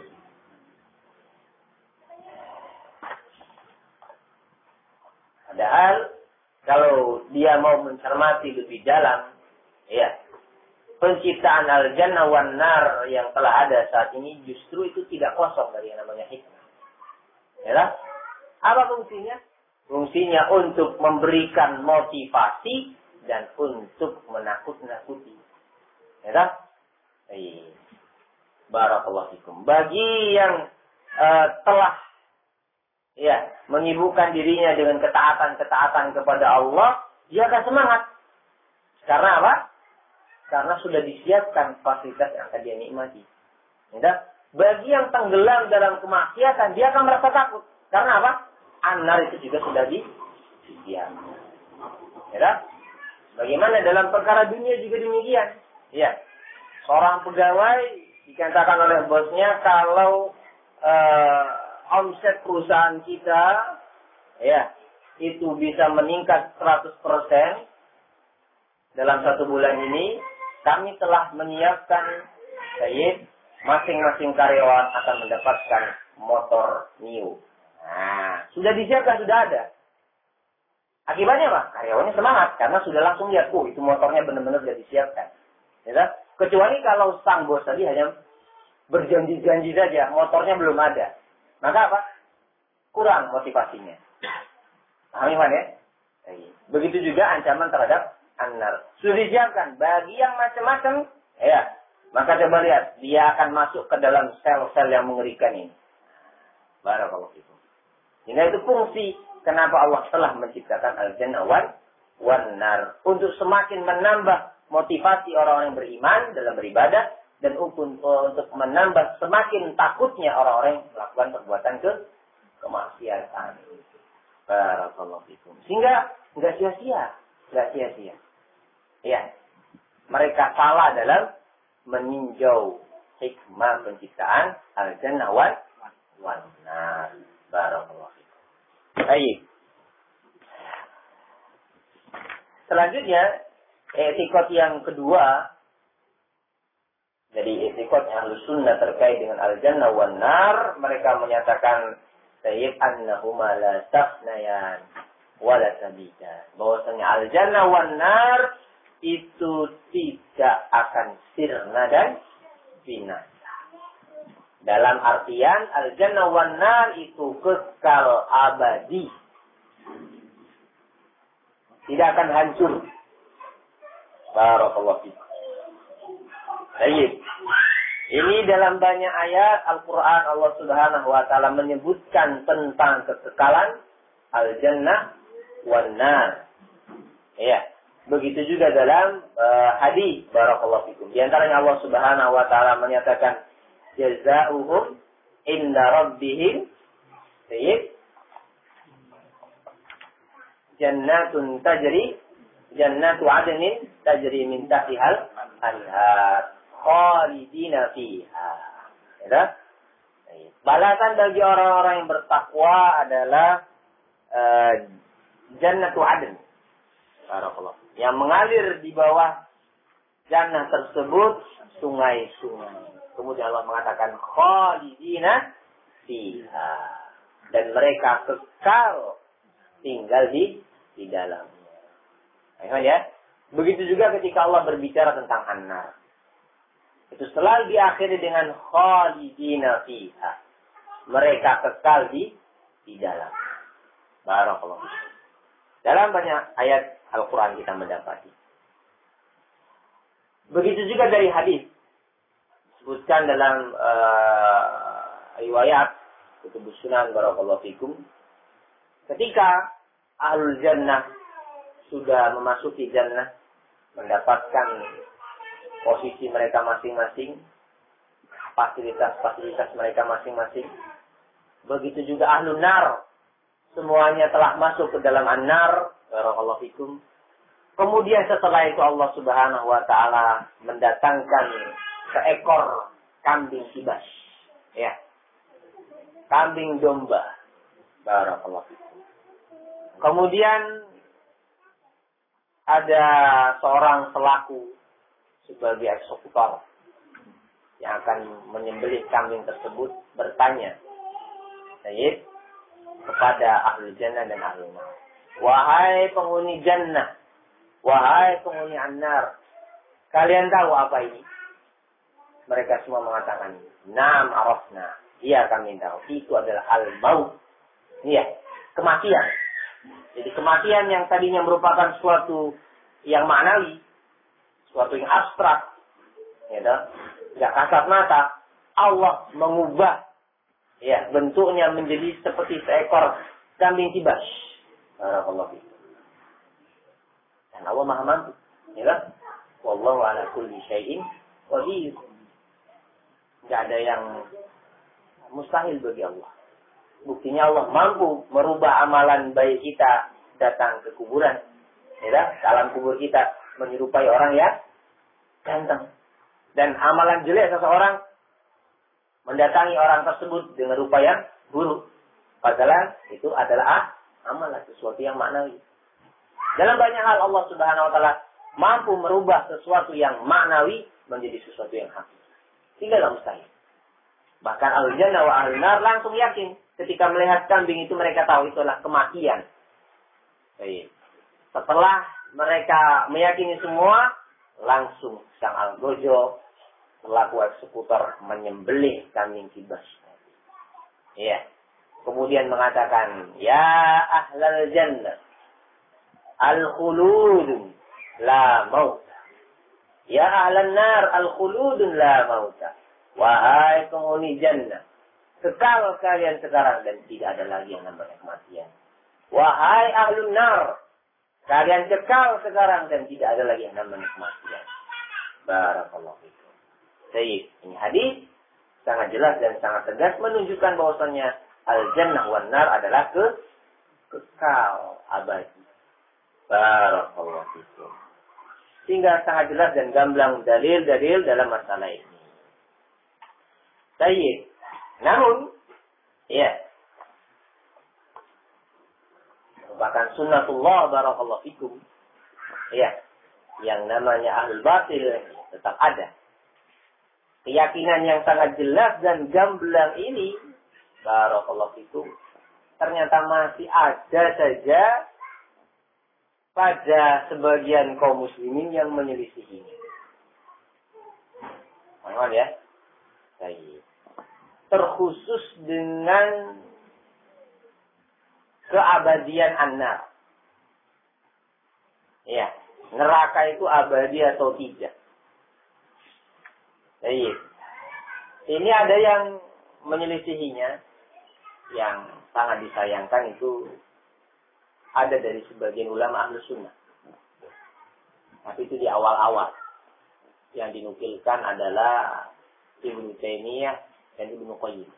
Padahal kalau dia mau mencermati lebih dalam, ya, penciptaan al-jannah wan nar yang telah ada saat ini justru itu tidak kosong dari yang namanya hikmah. Ya, apa fungsinya? Fungsinya untuk memberikan motivasi dan untuk menakut-nakuti. Ya, baik. Barakallahu fikum. Bagi yang uh, telah ya menyibukkan dirinya dengan ketaatan-ketaatan kepada Allah, dia akan semangat. Karena apa? Karena sudah disiapkan fasilitas yang akan dia nikmati. Ya, bagi yang tenggelam dalam kemaksiatan, dia akan merasa takut. Karena apa? An-nar itu juga sudah disediakan. Ya, bagaimana dalam perkara dunia juga demikian. Ya, seorang pegawai dikatakan oleh bosnya kalau uh, omset perusahaan kita ya itu bisa meningkat seratus persen dalam satu bulan ini, kami telah menyiapkan Sayyid, masing-masing karyawan akan mendapatkan motor Mio. Nah, sudah disiapkan, sudah ada. Akibatnya apa? Karyawannya semangat karena sudah langsung lihat, oh itu motornya benar-benar sudah disiapkan. Ya, kecuali kalau sang bos tadi hanya berjanji-janji saja, motornya belum ada. Maka apa? Kurang motivasinya. Paham ya? Begitu juga ancaman terhadap an-nar. Sudah disiapkan bagi yang macam-macam, ya. Maka coba lihat, dia akan masuk ke dalam sel-sel yang mengerikan ini. Barakallahu fikum. Sehingga itu fungsi kenapa Allah telah menciptakan al-jannah wan wan nar, untuk semakin menambah motivasi orang-orang yang beriman dalam beribadah, dan untuk, untuk menambah semakin takutnya orang-orang yang melakukan perbuatan ke kemaksiatan. Barakallahu fikum. Sehingga enggak sia-sia, enggak sia-sia. Ya. Mereka salah dalam meninjau hikmah penciptaan al-jannah wan wan nar. Barakallahu fikum. Baik. Selanjutnya, etikot yang kedua, jadi etikot Ahlus Sunnah terkait dengan al-jannah wan nar, mereka menyatakan sayyid annahuma la tafnayan wa la tabidan. Bahwasanya al-jannah wan nar itu tidak akan sirna dan binasa. Dalam artian al-jannah wan nar itu kekal abadi. Tidak akan hancur. Barakallahu fiik. Baik. Ini dalam banyak ayat Al-Quran Allah Subhanahu wa Ta'ala menyebutkan tentang kekekalan al-jannah wan nar. Ya. Begitu juga dalam uh, hadis. Barakallahu fikum. Di antaranya Allah Subhanahu wa Ta'ala menyatakan jazaohum inda rabbihim sayyid jannatun tajri jannatu adnin tajri min tahtihal anhar khalidina fiha. Ya. Balasan bagi orang-orang yang bertakwa adalah uh, jannatu adn. Barakallahu. Yang mengalir di bawah jannah tersebut sungai-sungai. Kemudian Allah mengatakan khalidina fiha, dan mereka kekal tinggal di di dalamnya. Ayo ya. Begitu juga ketika Allah berbicara tentang an-nar. Itu selalu diakhiri dengan khalidina fiha. Mereka kekal di di dalam. Barakallahu. Dalam banyak ayat Al-Quran kita mendapati. Begitu juga dari hadis. Sebutkan dalam uh, riwayat Kutubus Sunan barakallahu fikum. Ketika Ahlul Jannah sudah memasuki Jannah, mendapatkan posisi mereka masing-masing, fasilitas-fasilitas mereka masing-masing. Begitu juga Ahlul Nar, semuanya telah masuk ke dalam an-nar. Barakallahu fikum. Kemudian setelah itu Allah Subhanahu wa Ta'ala mendatangkan seekor kambing kibas. Ya. Kambing domba. Barakallahu fikum. Kemudian ada seorang selaku sebagai eksekutor yang akan menyembelih kambing tersebut bertanya, Sayyid, kepada ahli jannah dan ahli nar. Wahai penghuni jannah, wahai penghuni an-nar, kalian tahu apa ini? Mereka semua mengatakan, Naam arafna. Iya kami tahu. Itu adalah al-maut. Iya, kematian. Jadi kematian yang tadinya merupakan suatu yang maknawi, suatu yang abstrak, ya dah, nggak kasat mata. Allah mengubah, ya, bentuknya menjadi seperti seekor kambing kibas. Barakallahu fiik. Dan Allah Maha mampu. Ya kan? Wallahu ala kulli syai'in qadir. Enggak ada yang mustahil bagi Allah. Buktinya Allah mampu merubah amalan baik kita datang ke kuburan. Ya kan? Dalam kubur kita menyerupai orang yang ganteng. Dan amalan jelek seseorang mendatangi orang tersebut dengan rupa yang buruk. Padahal itu adalah ah, amalan sesuatu yang maknawi. Dalam banyak hal Allah Subhanahu wa Ta'ala mampu merubah sesuatu yang maknawi menjadi sesuatu yang hakiki. Tidaklah mustahil. Bahkan al-jannah wa al-nar langsung yakin ketika melihat kambing itu, mereka tahu itulah kematian. Baik. Setelah mereka meyakini semua, langsung sang Al-Gojo selaku eksekutor menyembelih kambing kibas. Iya. Kemudian mengatakan, ya ahlal jannah, al-khulud la maut. Ya ahlan nar al-khuludun la mauta. Wahai penghuni jannah, kekal kalian sekarang dan tidak ada lagi yang namanya kematian. Wahai ahlun nar, kalian kekal sekarang dan tidak ada lagi yang namanya kematian. Barakallahu fikum. Baik, ini hadis sangat jelas dan sangat tegas menunjukkan bahwasannya al-jannah wan nar adalah ke kekal abadi. Barakallahu fikum. Sehingga sangat jelas dan gamblang dalil-dalil dalam masalah ini. Baik. Namun, ya, merupakan sunnatullah barakallahu fikum. Ya, yang namanya ahlul batil tetap ada. Keyakinan yang sangat jelas dan gamblang ini, barakallahu fikum, ternyata masih ada saja pada sebagian kaum muslimin yang menyelisihinya. Mohon ya. Baik. Terkhusus dengan keabadian an-nar. Ya, neraka itu abadi atau tidak. Baik. Ini ada yang menyelisihinya, yang sangat disayangkan itu ada dari sebagian ulama Ahlus Sunnah. Tapi itu di awal-awal. Yang dinukilkan adalah Ibnu Taimiyah dan Ibnu Qayyim.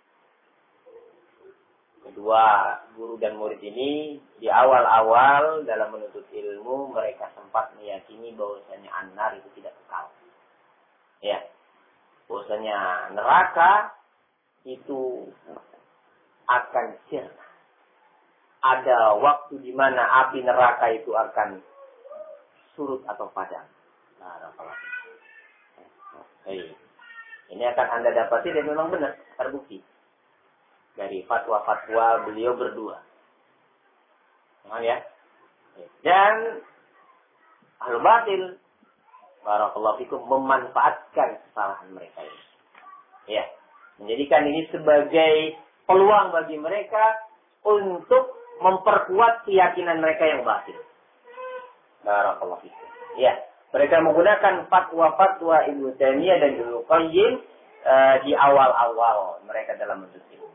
Kedua guru dan murid ini di awal-awal dalam menuntut ilmu mereka sempat meyakini bahwasanya an-nar itu tidak kekal. Ya. Bahwasanya neraka itu akan sirna. Ada waktu di mana api neraka itu akan surut atau padam. Nah, hey. Ini akan Anda dapati dan memang benar, terbukti. Dari fatwa-fatwa beliau berdua. Memang ya. Dan ahlul batil, barakallahu fikum, memanfaatkan kesalahan mereka ini. Ya. Menjadikan ini sebagai peluang bagi mereka untuk memperkuat keyakinan mereka yang batil. Barakallahu fikum. Ya, mereka menggunakan fatwa-fatwa Ibnu Taimiyah dan Ibnu Qayyim uh, di awal-awal mereka dalam menuntut ilmu.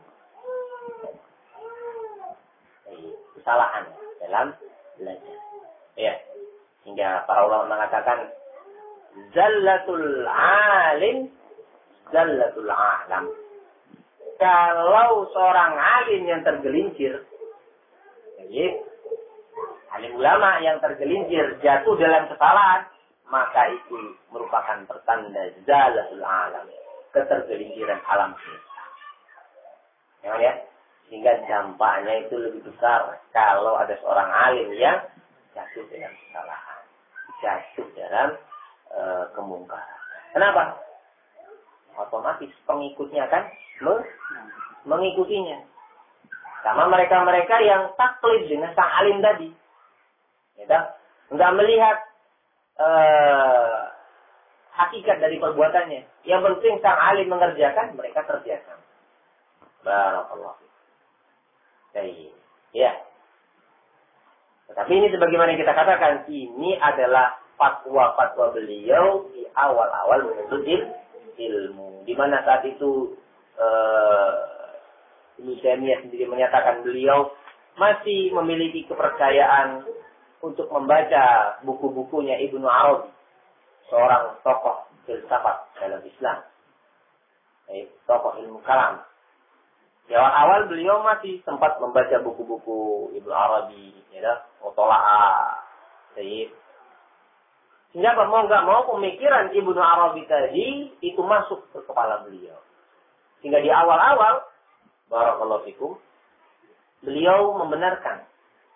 Kesalahan dalam belajar. Ya, hingga para ulama mengatakan zallatul alim zallatul alam. Kalau seorang alim yang tergelincir, jadi alim ulama yang tergelincir jatuh dalam kesalahan, maka itu merupakan pertanda zalatul alam, ketergelinciran alam semesta. Ya, sehingga dampaknya itu lebih besar kalau ada seorang alim yang jatuh dalam kesalahan, jatuh dalam e, kemungkaran. Kenapa? Otomatis pengikutnya kan mengikutinya. Sama mereka-mereka yang taklid dengan sang alim tadi. Ya, enggak melihat uh, hakikat dari perbuatannya. Yang penting sang alim mengerjakan, mereka kerjakan. Barakallahu. Baik. Ya. Tetapi ini sebagaimana yang kita katakan, ini adalah fatwa-fatwa beliau di awal-awal menuntut ilmu. Di mana saat itu uh, Ibnu Taimiyah sendiri menyatakan beliau masih memiliki kepercayaan untuk membaca buku-bukunya Ibnu Arabi, seorang tokoh filsafat dalam Islam, eh, tokoh ilmu kalam. Di awal-awal beliau masih sempat membaca buku-buku Ibnu Arabi, ya, Mutola'ah, Sayyid. Sehingga mau nggak mau pemikiran Ibnu Arabi tadi itu masuk ke kepala beliau. Sehingga di awal-awal, barakallahu fikum, beliau membenarkan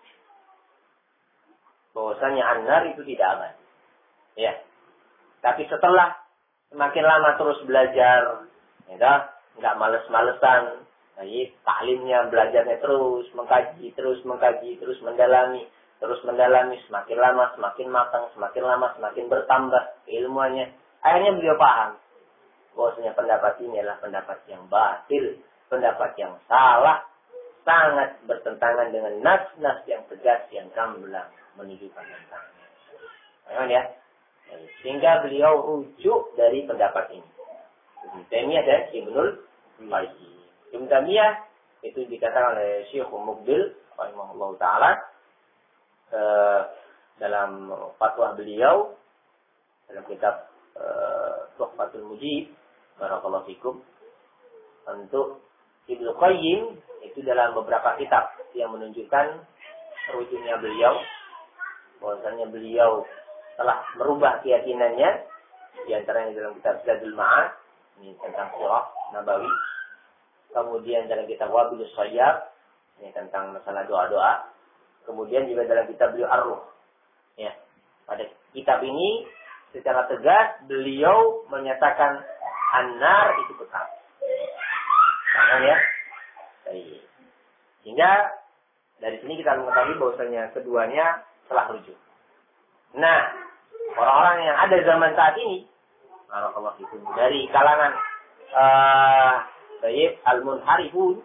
bahwasanya an-nar itu tidak abadi. Ya. Tapi setelah semakin lama terus belajar, ya, enggak males-malesan, baik, taklimnya, belajarnya terus, mengkaji, terus mengkaji, terus mendalami, terus mendalami, semakin lama semakin matang, semakin lama semakin bertambah ilmuannya. Akhirnya beliau paham bahwasanya pendapat ini adalah pendapat yang batil, pendapat yang salah, sangat bertentangan dengan nas-nas yang tegas yang gamblang menunjukkan tentangnya. Ayo ya. Sehingga beliau rujuk dari pendapat ini. Ibnu Taimiyah dan Ibnul Qayyim. Ibnu Taimiyah itu dikatakan oleh Syekh Muqbil rahimahullah taala eh, dalam fatwa beliau dalam kitab eh, Tuhfatul Mujib barakallahu fikum. Untuk Ibnu Qayyim itu dalam beberapa kitab yang menunjukkan rujuknya beliau bahwasanya beliau telah merubah keyakinannya, di antaranya dalam kitab Zadul Ma'ad ini tentang Sirah Nabawi, kemudian dalam kitab Wabilus Sayyar ini tentang masalah doa-doa, kemudian juga dalam kitab beliau Ar-Ruh. Ya, pada kitab ini secara tegas beliau menyatakan an-nar itu kekal. Paham ya? Baik. Sehingga dari sini kita mengetahui bahwasanya keduanya telah rujuk. Nah, orang-orang yang ada zaman saat ini, barakallahu fikum, dari kalangan uh, baik al-munharifun,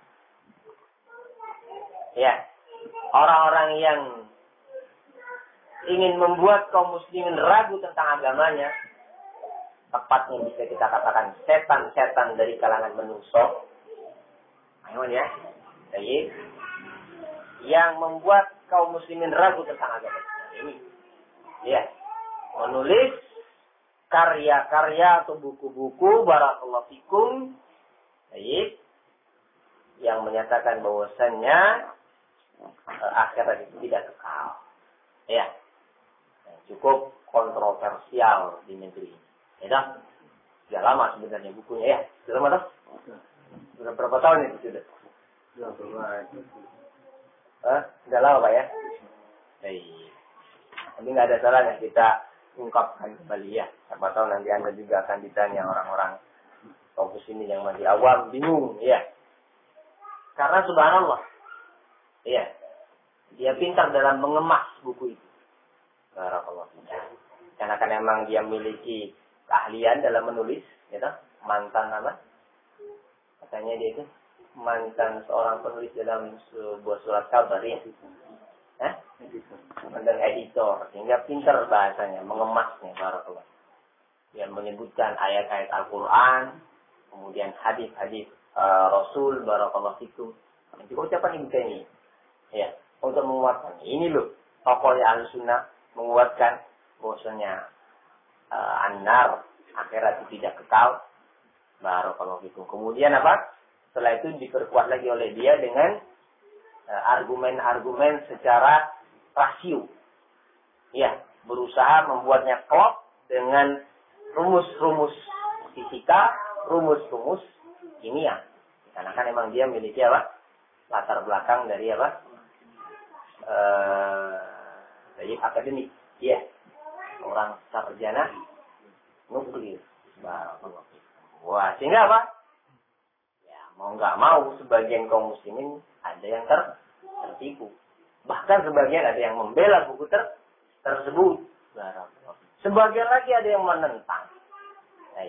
ya, orang-orang yang ingin membuat kaum muslimin ragu tentang agamanya, tepatnya bisa kita katakan setan-setan dari kalangan manusia, ayo ya, baik, yang membuat kaum muslimin ragu tentang agama ini. Ya, menulis karya-karya atau buku-buku barakallahu fikum, baik, yang menyatakan bahwasannya eh, akhirat itu tidak kekal. Ya, cukup kontroversial di negeri ini. Ya, sudah lama sebenarnya bukunya ya. Sudah lama toh? Sudah berapa tahun itu sudah? Ya, berapa? Hah? Sudah lama Pak ya? Baik. Tapi nggak ada salahnya kita ungkapkan kembali ya. Siapa tahu nanti Anda juga akan ditanya orang-orang kampus ini yang masih awam, bingung ya. Karena subhanallah, ya, dia pintar dalam mengemas buku itu. Barakallahu fiik. Karena kan memang dia memiliki keahlian dalam menulis, ya toh? Mantan apa? Katanya dia itu mantan seorang penulis dalam sebuah surat kabar ya. Hah? Mantan editor, sehingga pintar bahasanya, mengemasnya, barakallahu. Yang menyebutkan ayat-ayat Al-Quran, kemudian hadis-hadis uh, Rasul, barakallahu fikum. Nanti ucapan Ibnu Taimiyah, ya, untuk menguatkan. Ini loh, tokohnya Ahlussunnah menguatkan bahwasanya uh, an-nar, akhirat itu tidak kekal, barakallahu fikum. Kemudian apa? Setelah itu diperkuat lagi oleh dia dengan argumen-argumen secara rasio. Ya, berusaha membuatnya klop dengan rumus-rumus fisika, rumus-rumus kimia. Karena kan memang dia memiliki apa? Latar belakang dari apa? Eh, dari akademik. Ya, orang sarjana nuklir. Wah, sehingga apa? Ya, mau nggak mau sebagian kaum muslimin ada yang ter, tertipu. Bahkan sebagian ada yang membela buku ter, tersebut. Sebagian lagi ada yang menentang. Ayo.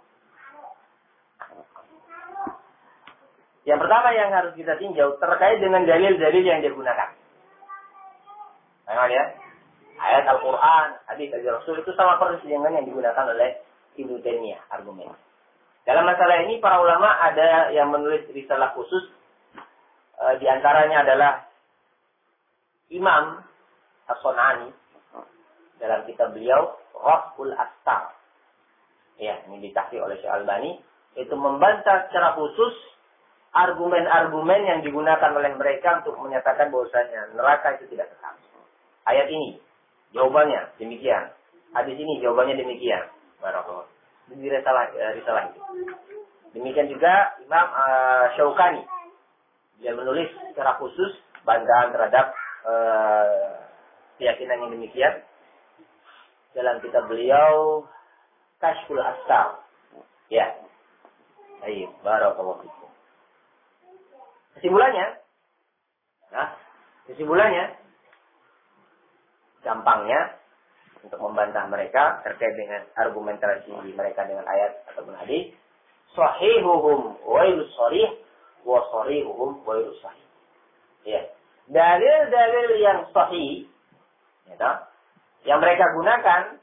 Yang pertama yang harus kita tinjau terkait dengan dalil-dalil yang digunakan. Tengok ya. Ayat Al-Quran, hadis dari Rasul itu sama persis dengan yang digunakan oleh Ibnu Taimiyah argumen. Dalam masalah ini para ulama ada yang menulis risalah khusus. E, di antaranya adalah Imam As-Sun'ani dalam kitab beliau Raf'ul Astar. Ya, ini ditahqiq oleh Syekh Albani, itu membantah secara khusus argumen-argumen yang digunakan oleh mereka untuk menyatakan bahwasanya neraka itu tidak kekal. Ayat ini jawabannya demikian. Hadis ini jawabannya demikian. Barakallahu. Di risalah risalah itu. Demikian juga Imam uh, Syaukani, dia menulis secara khusus bantahan terhadap uh, keyakinan yang demikian dalam kitab beliau Kashful Astar. Ya. Baik, barakallahu fikum. Kesimpulannya, nah, kesimpulannya, gampangnya untuk membantah mereka terkait dengan argumentasi mereka dengan ayat ataupun hadis, sahihuhum wailus sharih wa sharihuhum wailus sahih. Ya. Dalil-dalil yang sahih, ya, yang mereka gunakan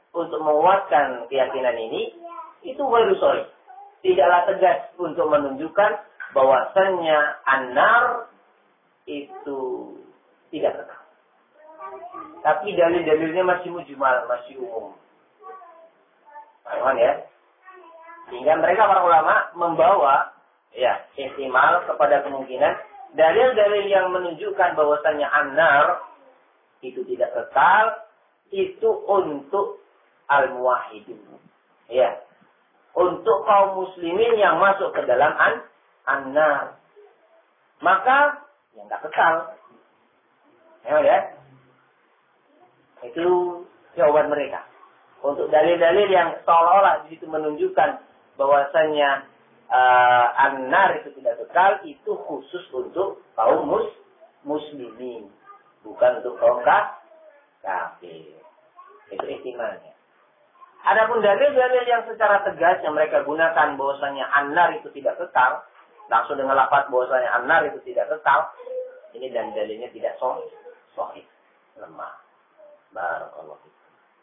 untuk menguatkan keyakinan ini, itu baru sorry. Tidaklah tegas untuk menunjukkan bahwasannya an-nar itu tidak kekal. Tapi dalil-dalilnya masih mujmal, masih umum. Paham ya? Sehingga mereka para ulama membawa ya ihtimal kepada kemungkinan dalil-dalil yang menunjukkan bahwasannya an-nar itu tidak kekal, itu untuk al-muwahhidin. Ya. Untuk kaum muslimin yang masuk ke dalam an an-nar. Maka yang enggak kekal. Ya, ya. Itu jawaban mereka. Untuk dalil-dalil yang seolah-olah di situ menunjukkan bahwasannya uh, an-nar itu tidak kekal, itu khusus untuk kaum mus muslimin, bukan untuk kaum kafir. Itu ihtimalnya. Adapun dalil-dalil yang secara tegas yang mereka gunakan bahwasanya an-nar itu tidak kekal, langsung dengan lafaz bahwasanya an-nar itu tidak kekal, ini dan dalilnya tidak sahih, sahih, lemah. Barakallahu fiik.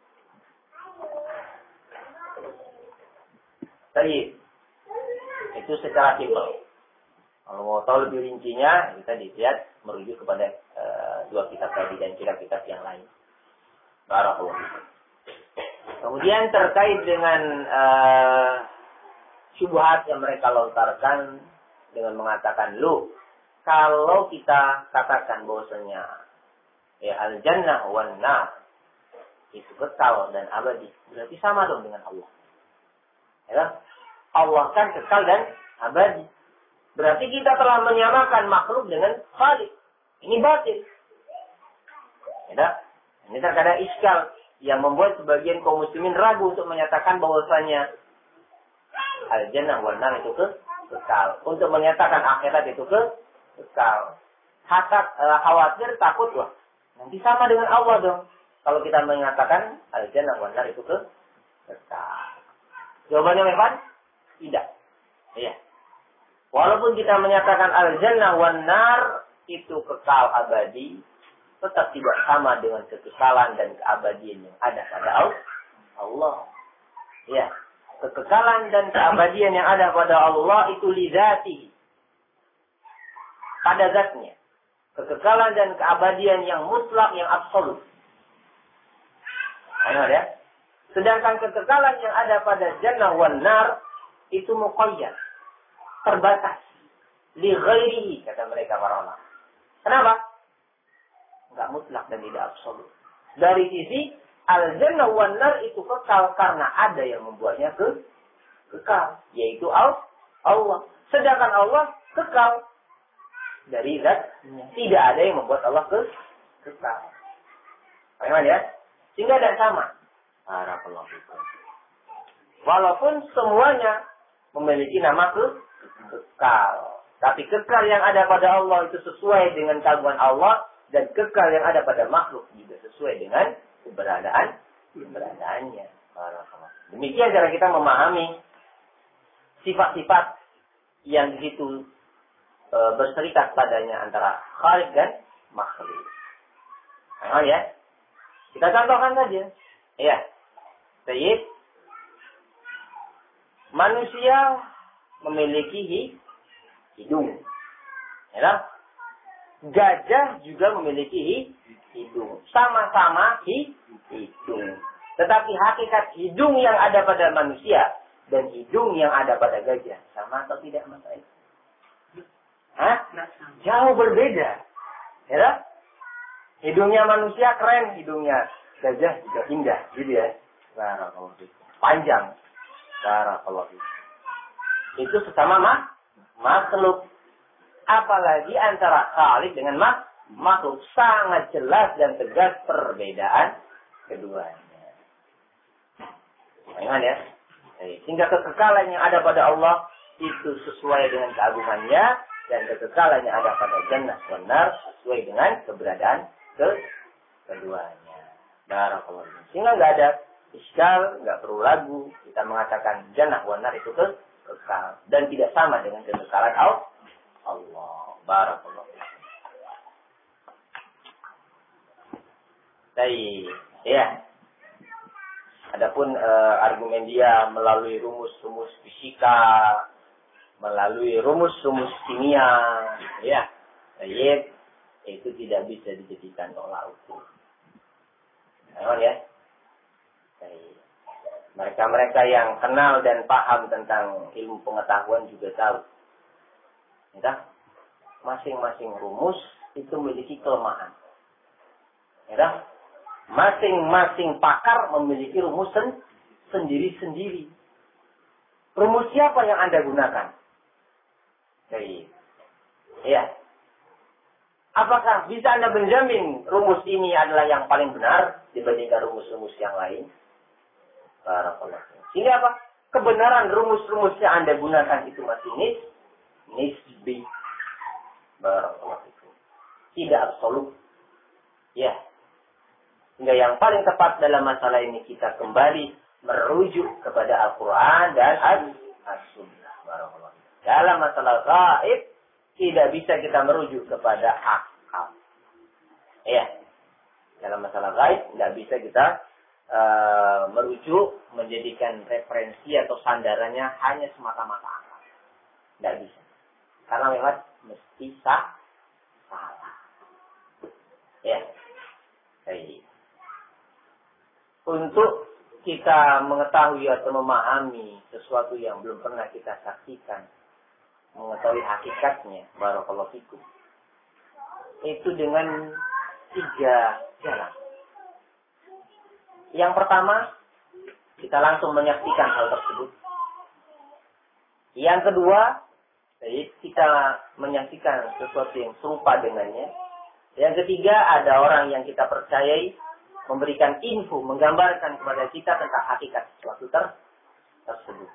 Baik. Itu secara simpel. Kalau mau tahu lebih rincinya, kita lihat merujuk kepada uh, dua kitab tadi dan kitab-kitab yang lain. Barakallahu fiik. Kemudian terkait dengan uh, syubhat yang mereka lontarkan dengan mengatakan, "Loh, kalau kita katakan bahwasanya ya al-jannah wan nar itu kekal dan abadi, berarti sama dong dengan Allah." Ya, Allah kan kekal dan abadi. Berarti kita telah menyamakan makhluk dengan Khalik. Ini batil. Ya, ini terkadang iskal yang membuat sebagian kaum muslimin ragu untuk menyatakan bahwasanya al-jannah wan nar itu ke kekal. Untuk menyatakan akhirat itu ke kekal. Hatat, uh, khawatir, takut, wah, nanti sama dengan Allah dong. Kalau kita mengatakan al-jannah wan nar itu ke kekal. Jawabannya memang tidak. Iya. Walaupun kita menyatakan al-jannah wan nar itu kekal abadi, tetap tidak sama dengan kekekalan dan keabadian yang ada pada Allah. Ya, kekekalan dan keabadian yang ada pada Allah itu li dzatihi, pada zatnya. Kekekalan dan keabadian yang mutlak, yang absolut. Benar ya? Sedangkan kekekalan yang ada pada jannah wan nar itu muqayyad, terbatas. Li ghairihi, kata mereka para ulama. Kenapa? Enggak mutlak dan tidak absolut. Dari sisi al-jannah wan nar itu kekal karena ada yang membuatnya ke kekal, yaitu Allah. Sedangkan Allah kekal dari zatnya. Tidak ada yang membuat Allah ke kekal. Paham ya? Sehingga tidak sama. Barakallahu fikum. Walaupun semuanya memiliki nama ke kekal, tapi kekal yang ada pada Allah itu sesuai dengan keagungan Allah, dan kekal yang ada pada makhluk juga sesuai dengan keberadaan keberadaannya. Demikian cara kita memahami sifat-sifat yang di situ e, berserikat padanya antara Khalik dan makhluk. Nah, ya. Kita contohkan saja. Ya. Baik. Manusia memiliki hidung. Ya. Gajah juga memiliki hidung. Sama-sama hidung. Tetapi hakikat hidung yang ada pada manusia dan hidung yang ada pada gajah sama atau tidak, Mas Aik? Hah? Jauh berbeda. Ya? Hidungnya manusia keren, hidungnya gajah juga indah, gitu ya. Barakallahu fiik. Panjang. Barakallahu fiik. Itu sesama mah makhluk. Apalagi antara Khalik dengan mak makhluk, sangat jelas dan tegas perbedaan keduanya. Ingat ya. Sehingga kekekalan yang ada pada Allah itu sesuai dengan keagungannya, dan kekekalan yang ada pada jannah wan nar sesuai dengan keberadaan ke keduanya. Barakallahu fiik. Sehingga enggak ada iskal, enggak perlu ragu kita mengatakan jannah wan nar itu kekal dan tidak sama dengan kekekalan Allah. Allah, barakallahu fiik. Baik, ya. Adapun uh, argumen dia melalui rumus-rumus fisika, melalui rumus-rumus kimia, ya, baik, itu tidak bisa dijadikan tolak ukur. Nah, ya. Baik. Mereka-mereka yang kenal dan paham tentang ilmu pengetahuan juga tahu. Ya, masing-masing rumus itu memiliki kelemahan. Ya, masing-masing pakar memiliki rumus sen sendiri-sendiri. Rumus siapa yang Anda gunakan? Baik. Ya. Apakah bisa Anda menjamin rumus ini adalah yang paling benar dibandingkan rumus-rumus yang lain? Barakallahu. Sehingga apa? Kebenaran rumus-rumus yang Anda gunakan itu masih nis nisbi. Barakallahu. Tidak absolut. Ya. Sehingga yang paling tepat dalam masalah ini kita kembali merujuk kepada Al-Quran dan As-Sunnah. Dalam masalah gaib tidak bisa kita merujuk kepada akal. Ya. Dalam masalah gaib tidak bisa kita uh, merujuk menjadikan referensi atau sandarannya hanya semata-mata akal. Tidak bisa. Karena memang mesti sah, salah. Ya. Baik. Untuk kita mengetahui atau memahami sesuatu yang belum pernah kita saksikan, mengetahui hakikatnya, barakallahu fikum, itu dengan tiga jalan. Yang pertama, kita langsung menyaksikan hal tersebut. Yang kedua, kita menyaksikan sesuatu yang serupa dengannya. Yang ketiga, ada orang yang kita percayai memberikan info, menggambarkan kepada kita tentang hakikat sesuatu ter tersebut.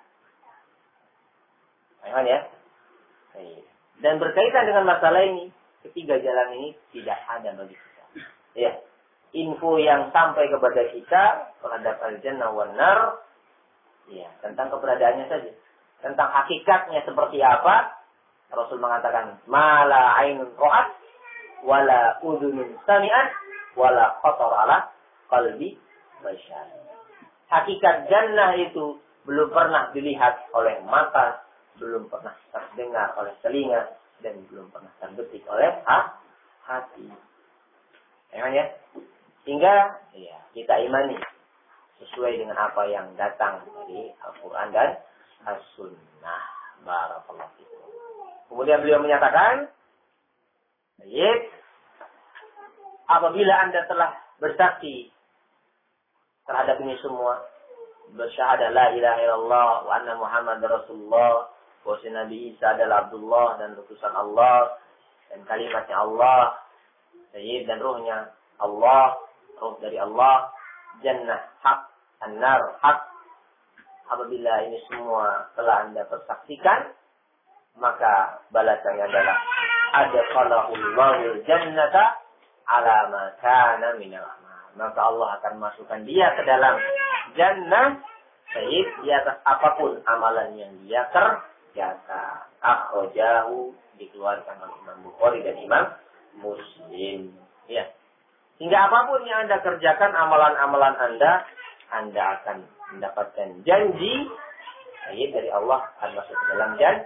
Ayo ya. Dan berkaitan dengan masalah ini, ketiga jalan ini tidak ada bagi kita. Ya. Info yang sampai kepada kita terhadap al-jannah wan nar, ya, tentang keberadaannya saja. Tentang hakikatnya seperti apa, Rasul mengatakan, "Mala ainun ra'at wala udhunun sami'at wala khatar ala qalbi basyar." Hakikat jannah itu belum pernah dilihat oleh mata, belum pernah terdengar oleh telinga, dan belum pernah terbetik oleh hati. Emang ya? Sehingga ya, kita imani sesuai dengan apa yang datang dari Al-Quran dan As-Sunnah. Barakallahu fikum. Kemudian beliau menyatakan, baik, apabila Anda telah bersaksi terhadap ini semua, bersyahadat la ilaha illallah wa anna Muhammad Rasulullah, bahwa Nabi Isa adalah Abdullah dan utusan Allah, dan kalimatnya Allah, Sayyid dan ruhnya Allah, ruh dari Allah, jannah hak, an-nar hak. Apabila ini semua telah Anda persaksikan, maka balasannya adalah adkhalahullahu jannata ala ma kana minal amal. Maka Allah akan masukkan dia ke dalam jannah, baik di atas apapun amalan yang dia kerjakan. Akhrajahu, dikeluarkan oleh Imam Bukhari dan Imam Muslim. Ya. Hingga apapun yang Anda kerjakan, amalan-amalan Anda, Anda akan mendapatkan janji, baik dari Allah akan masuk ke dalam jannah.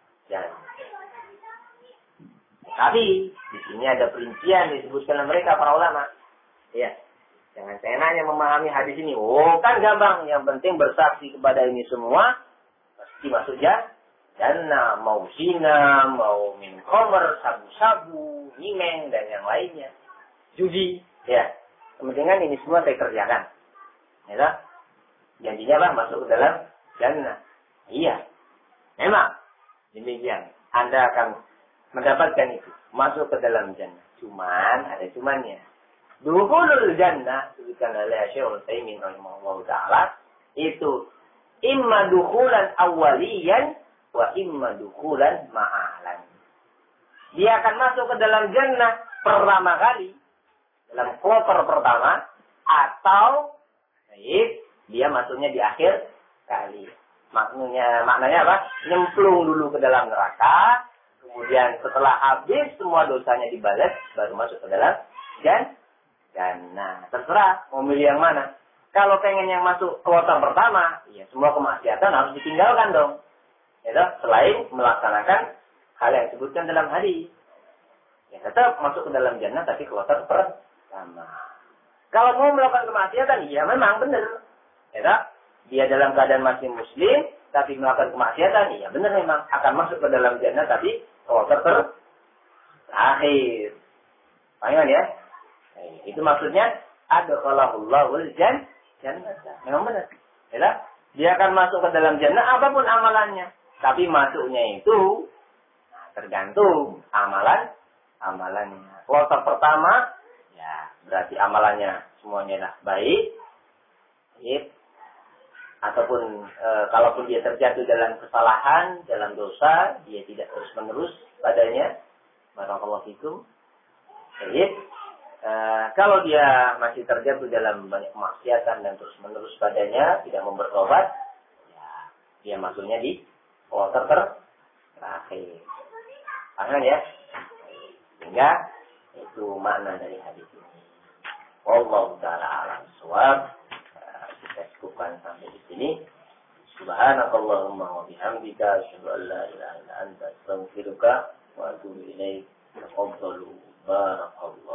Tapi di sini ada perincian disebutkan oleh mereka para ulama. Ya. Jangan seenaknya memahami hadis ini. Oh, kan gampang. Yang penting bersaksi kepada ini semua pasti masuk jannah, mau zina, mau minum khamr, sabu-sabu, nyimeng dan yang lainnya. Judi, ya. Kepentingan ini semua saya kerjakan. Ya. Janjinya lah masuk ke dalam jannah. Iya. Memang demikian. Anda akan mendapatkan itu, masuk ke dalam jannah. Cuman ada cumannya. Dukhulul jannah, disebutkan oleh Syaikhul Utsaimin rahimahullah taala, itu imma dukhulan awwaliyan wa imma dukhulan ma'alan. Dia akan masuk ke dalam jannah pertama kali, dalam kloter pertama, atau baik, dia masuknya di akhir kali. Maknanya, maknanya apa? Nyemplung dulu ke dalam neraka, kemudian setelah habis semua dosanya dibalas, baru masuk ke dalam jannah. Nah, terserah mau milih yang mana. Kalau pengen yang masuk kloter pertama, ya semua kemaksiatan harus ditinggalkan dong. Ya, selain melaksanakan hal yang disebutkan dalam hadis. Ya tetap masuk ke dalam jannah tapi kloter pertama. Kalau mau melakukan kemaksiatan, ya memang benar. Ya, dia dalam keadaan masih muslim, tapi melakukan kemaksiatan, ya benar memang akan masuk ke dalam jannah tapi kloter terakhir. Paham ya? Nah, itu maksudnya adkhalahullahu jannah. Memang benar. Ya, dia akan masuk ke dalam jannah apapun amalannya. Tapi masuknya itu tergantung amalan amalannya. Kloter pertama, ya berarti amalannya semuanya dah baik. Baik. Ataupun e, kalaupun dia terjatuh dalam kesalahan, dalam dosa, dia tidak terus-menerus padanya. Barakallahu fikum. Baik. E, kalau dia masih terjatuh dalam banyak kemaksiatan dan terus-menerus padanya, tidak mau bertobat, ya dia masuknya di kloter terakhir. Paham ya? Sehingga itu makna dari hadis ini. Wallahu ta'ala a'lam bishawab. Kita cukupkan sampai di sini. Subhanakallahumma wa bihamdika asyhadu an la ilaha illa anta astaghfiruka wa atubu ilaik. Taqabbalu barakallahu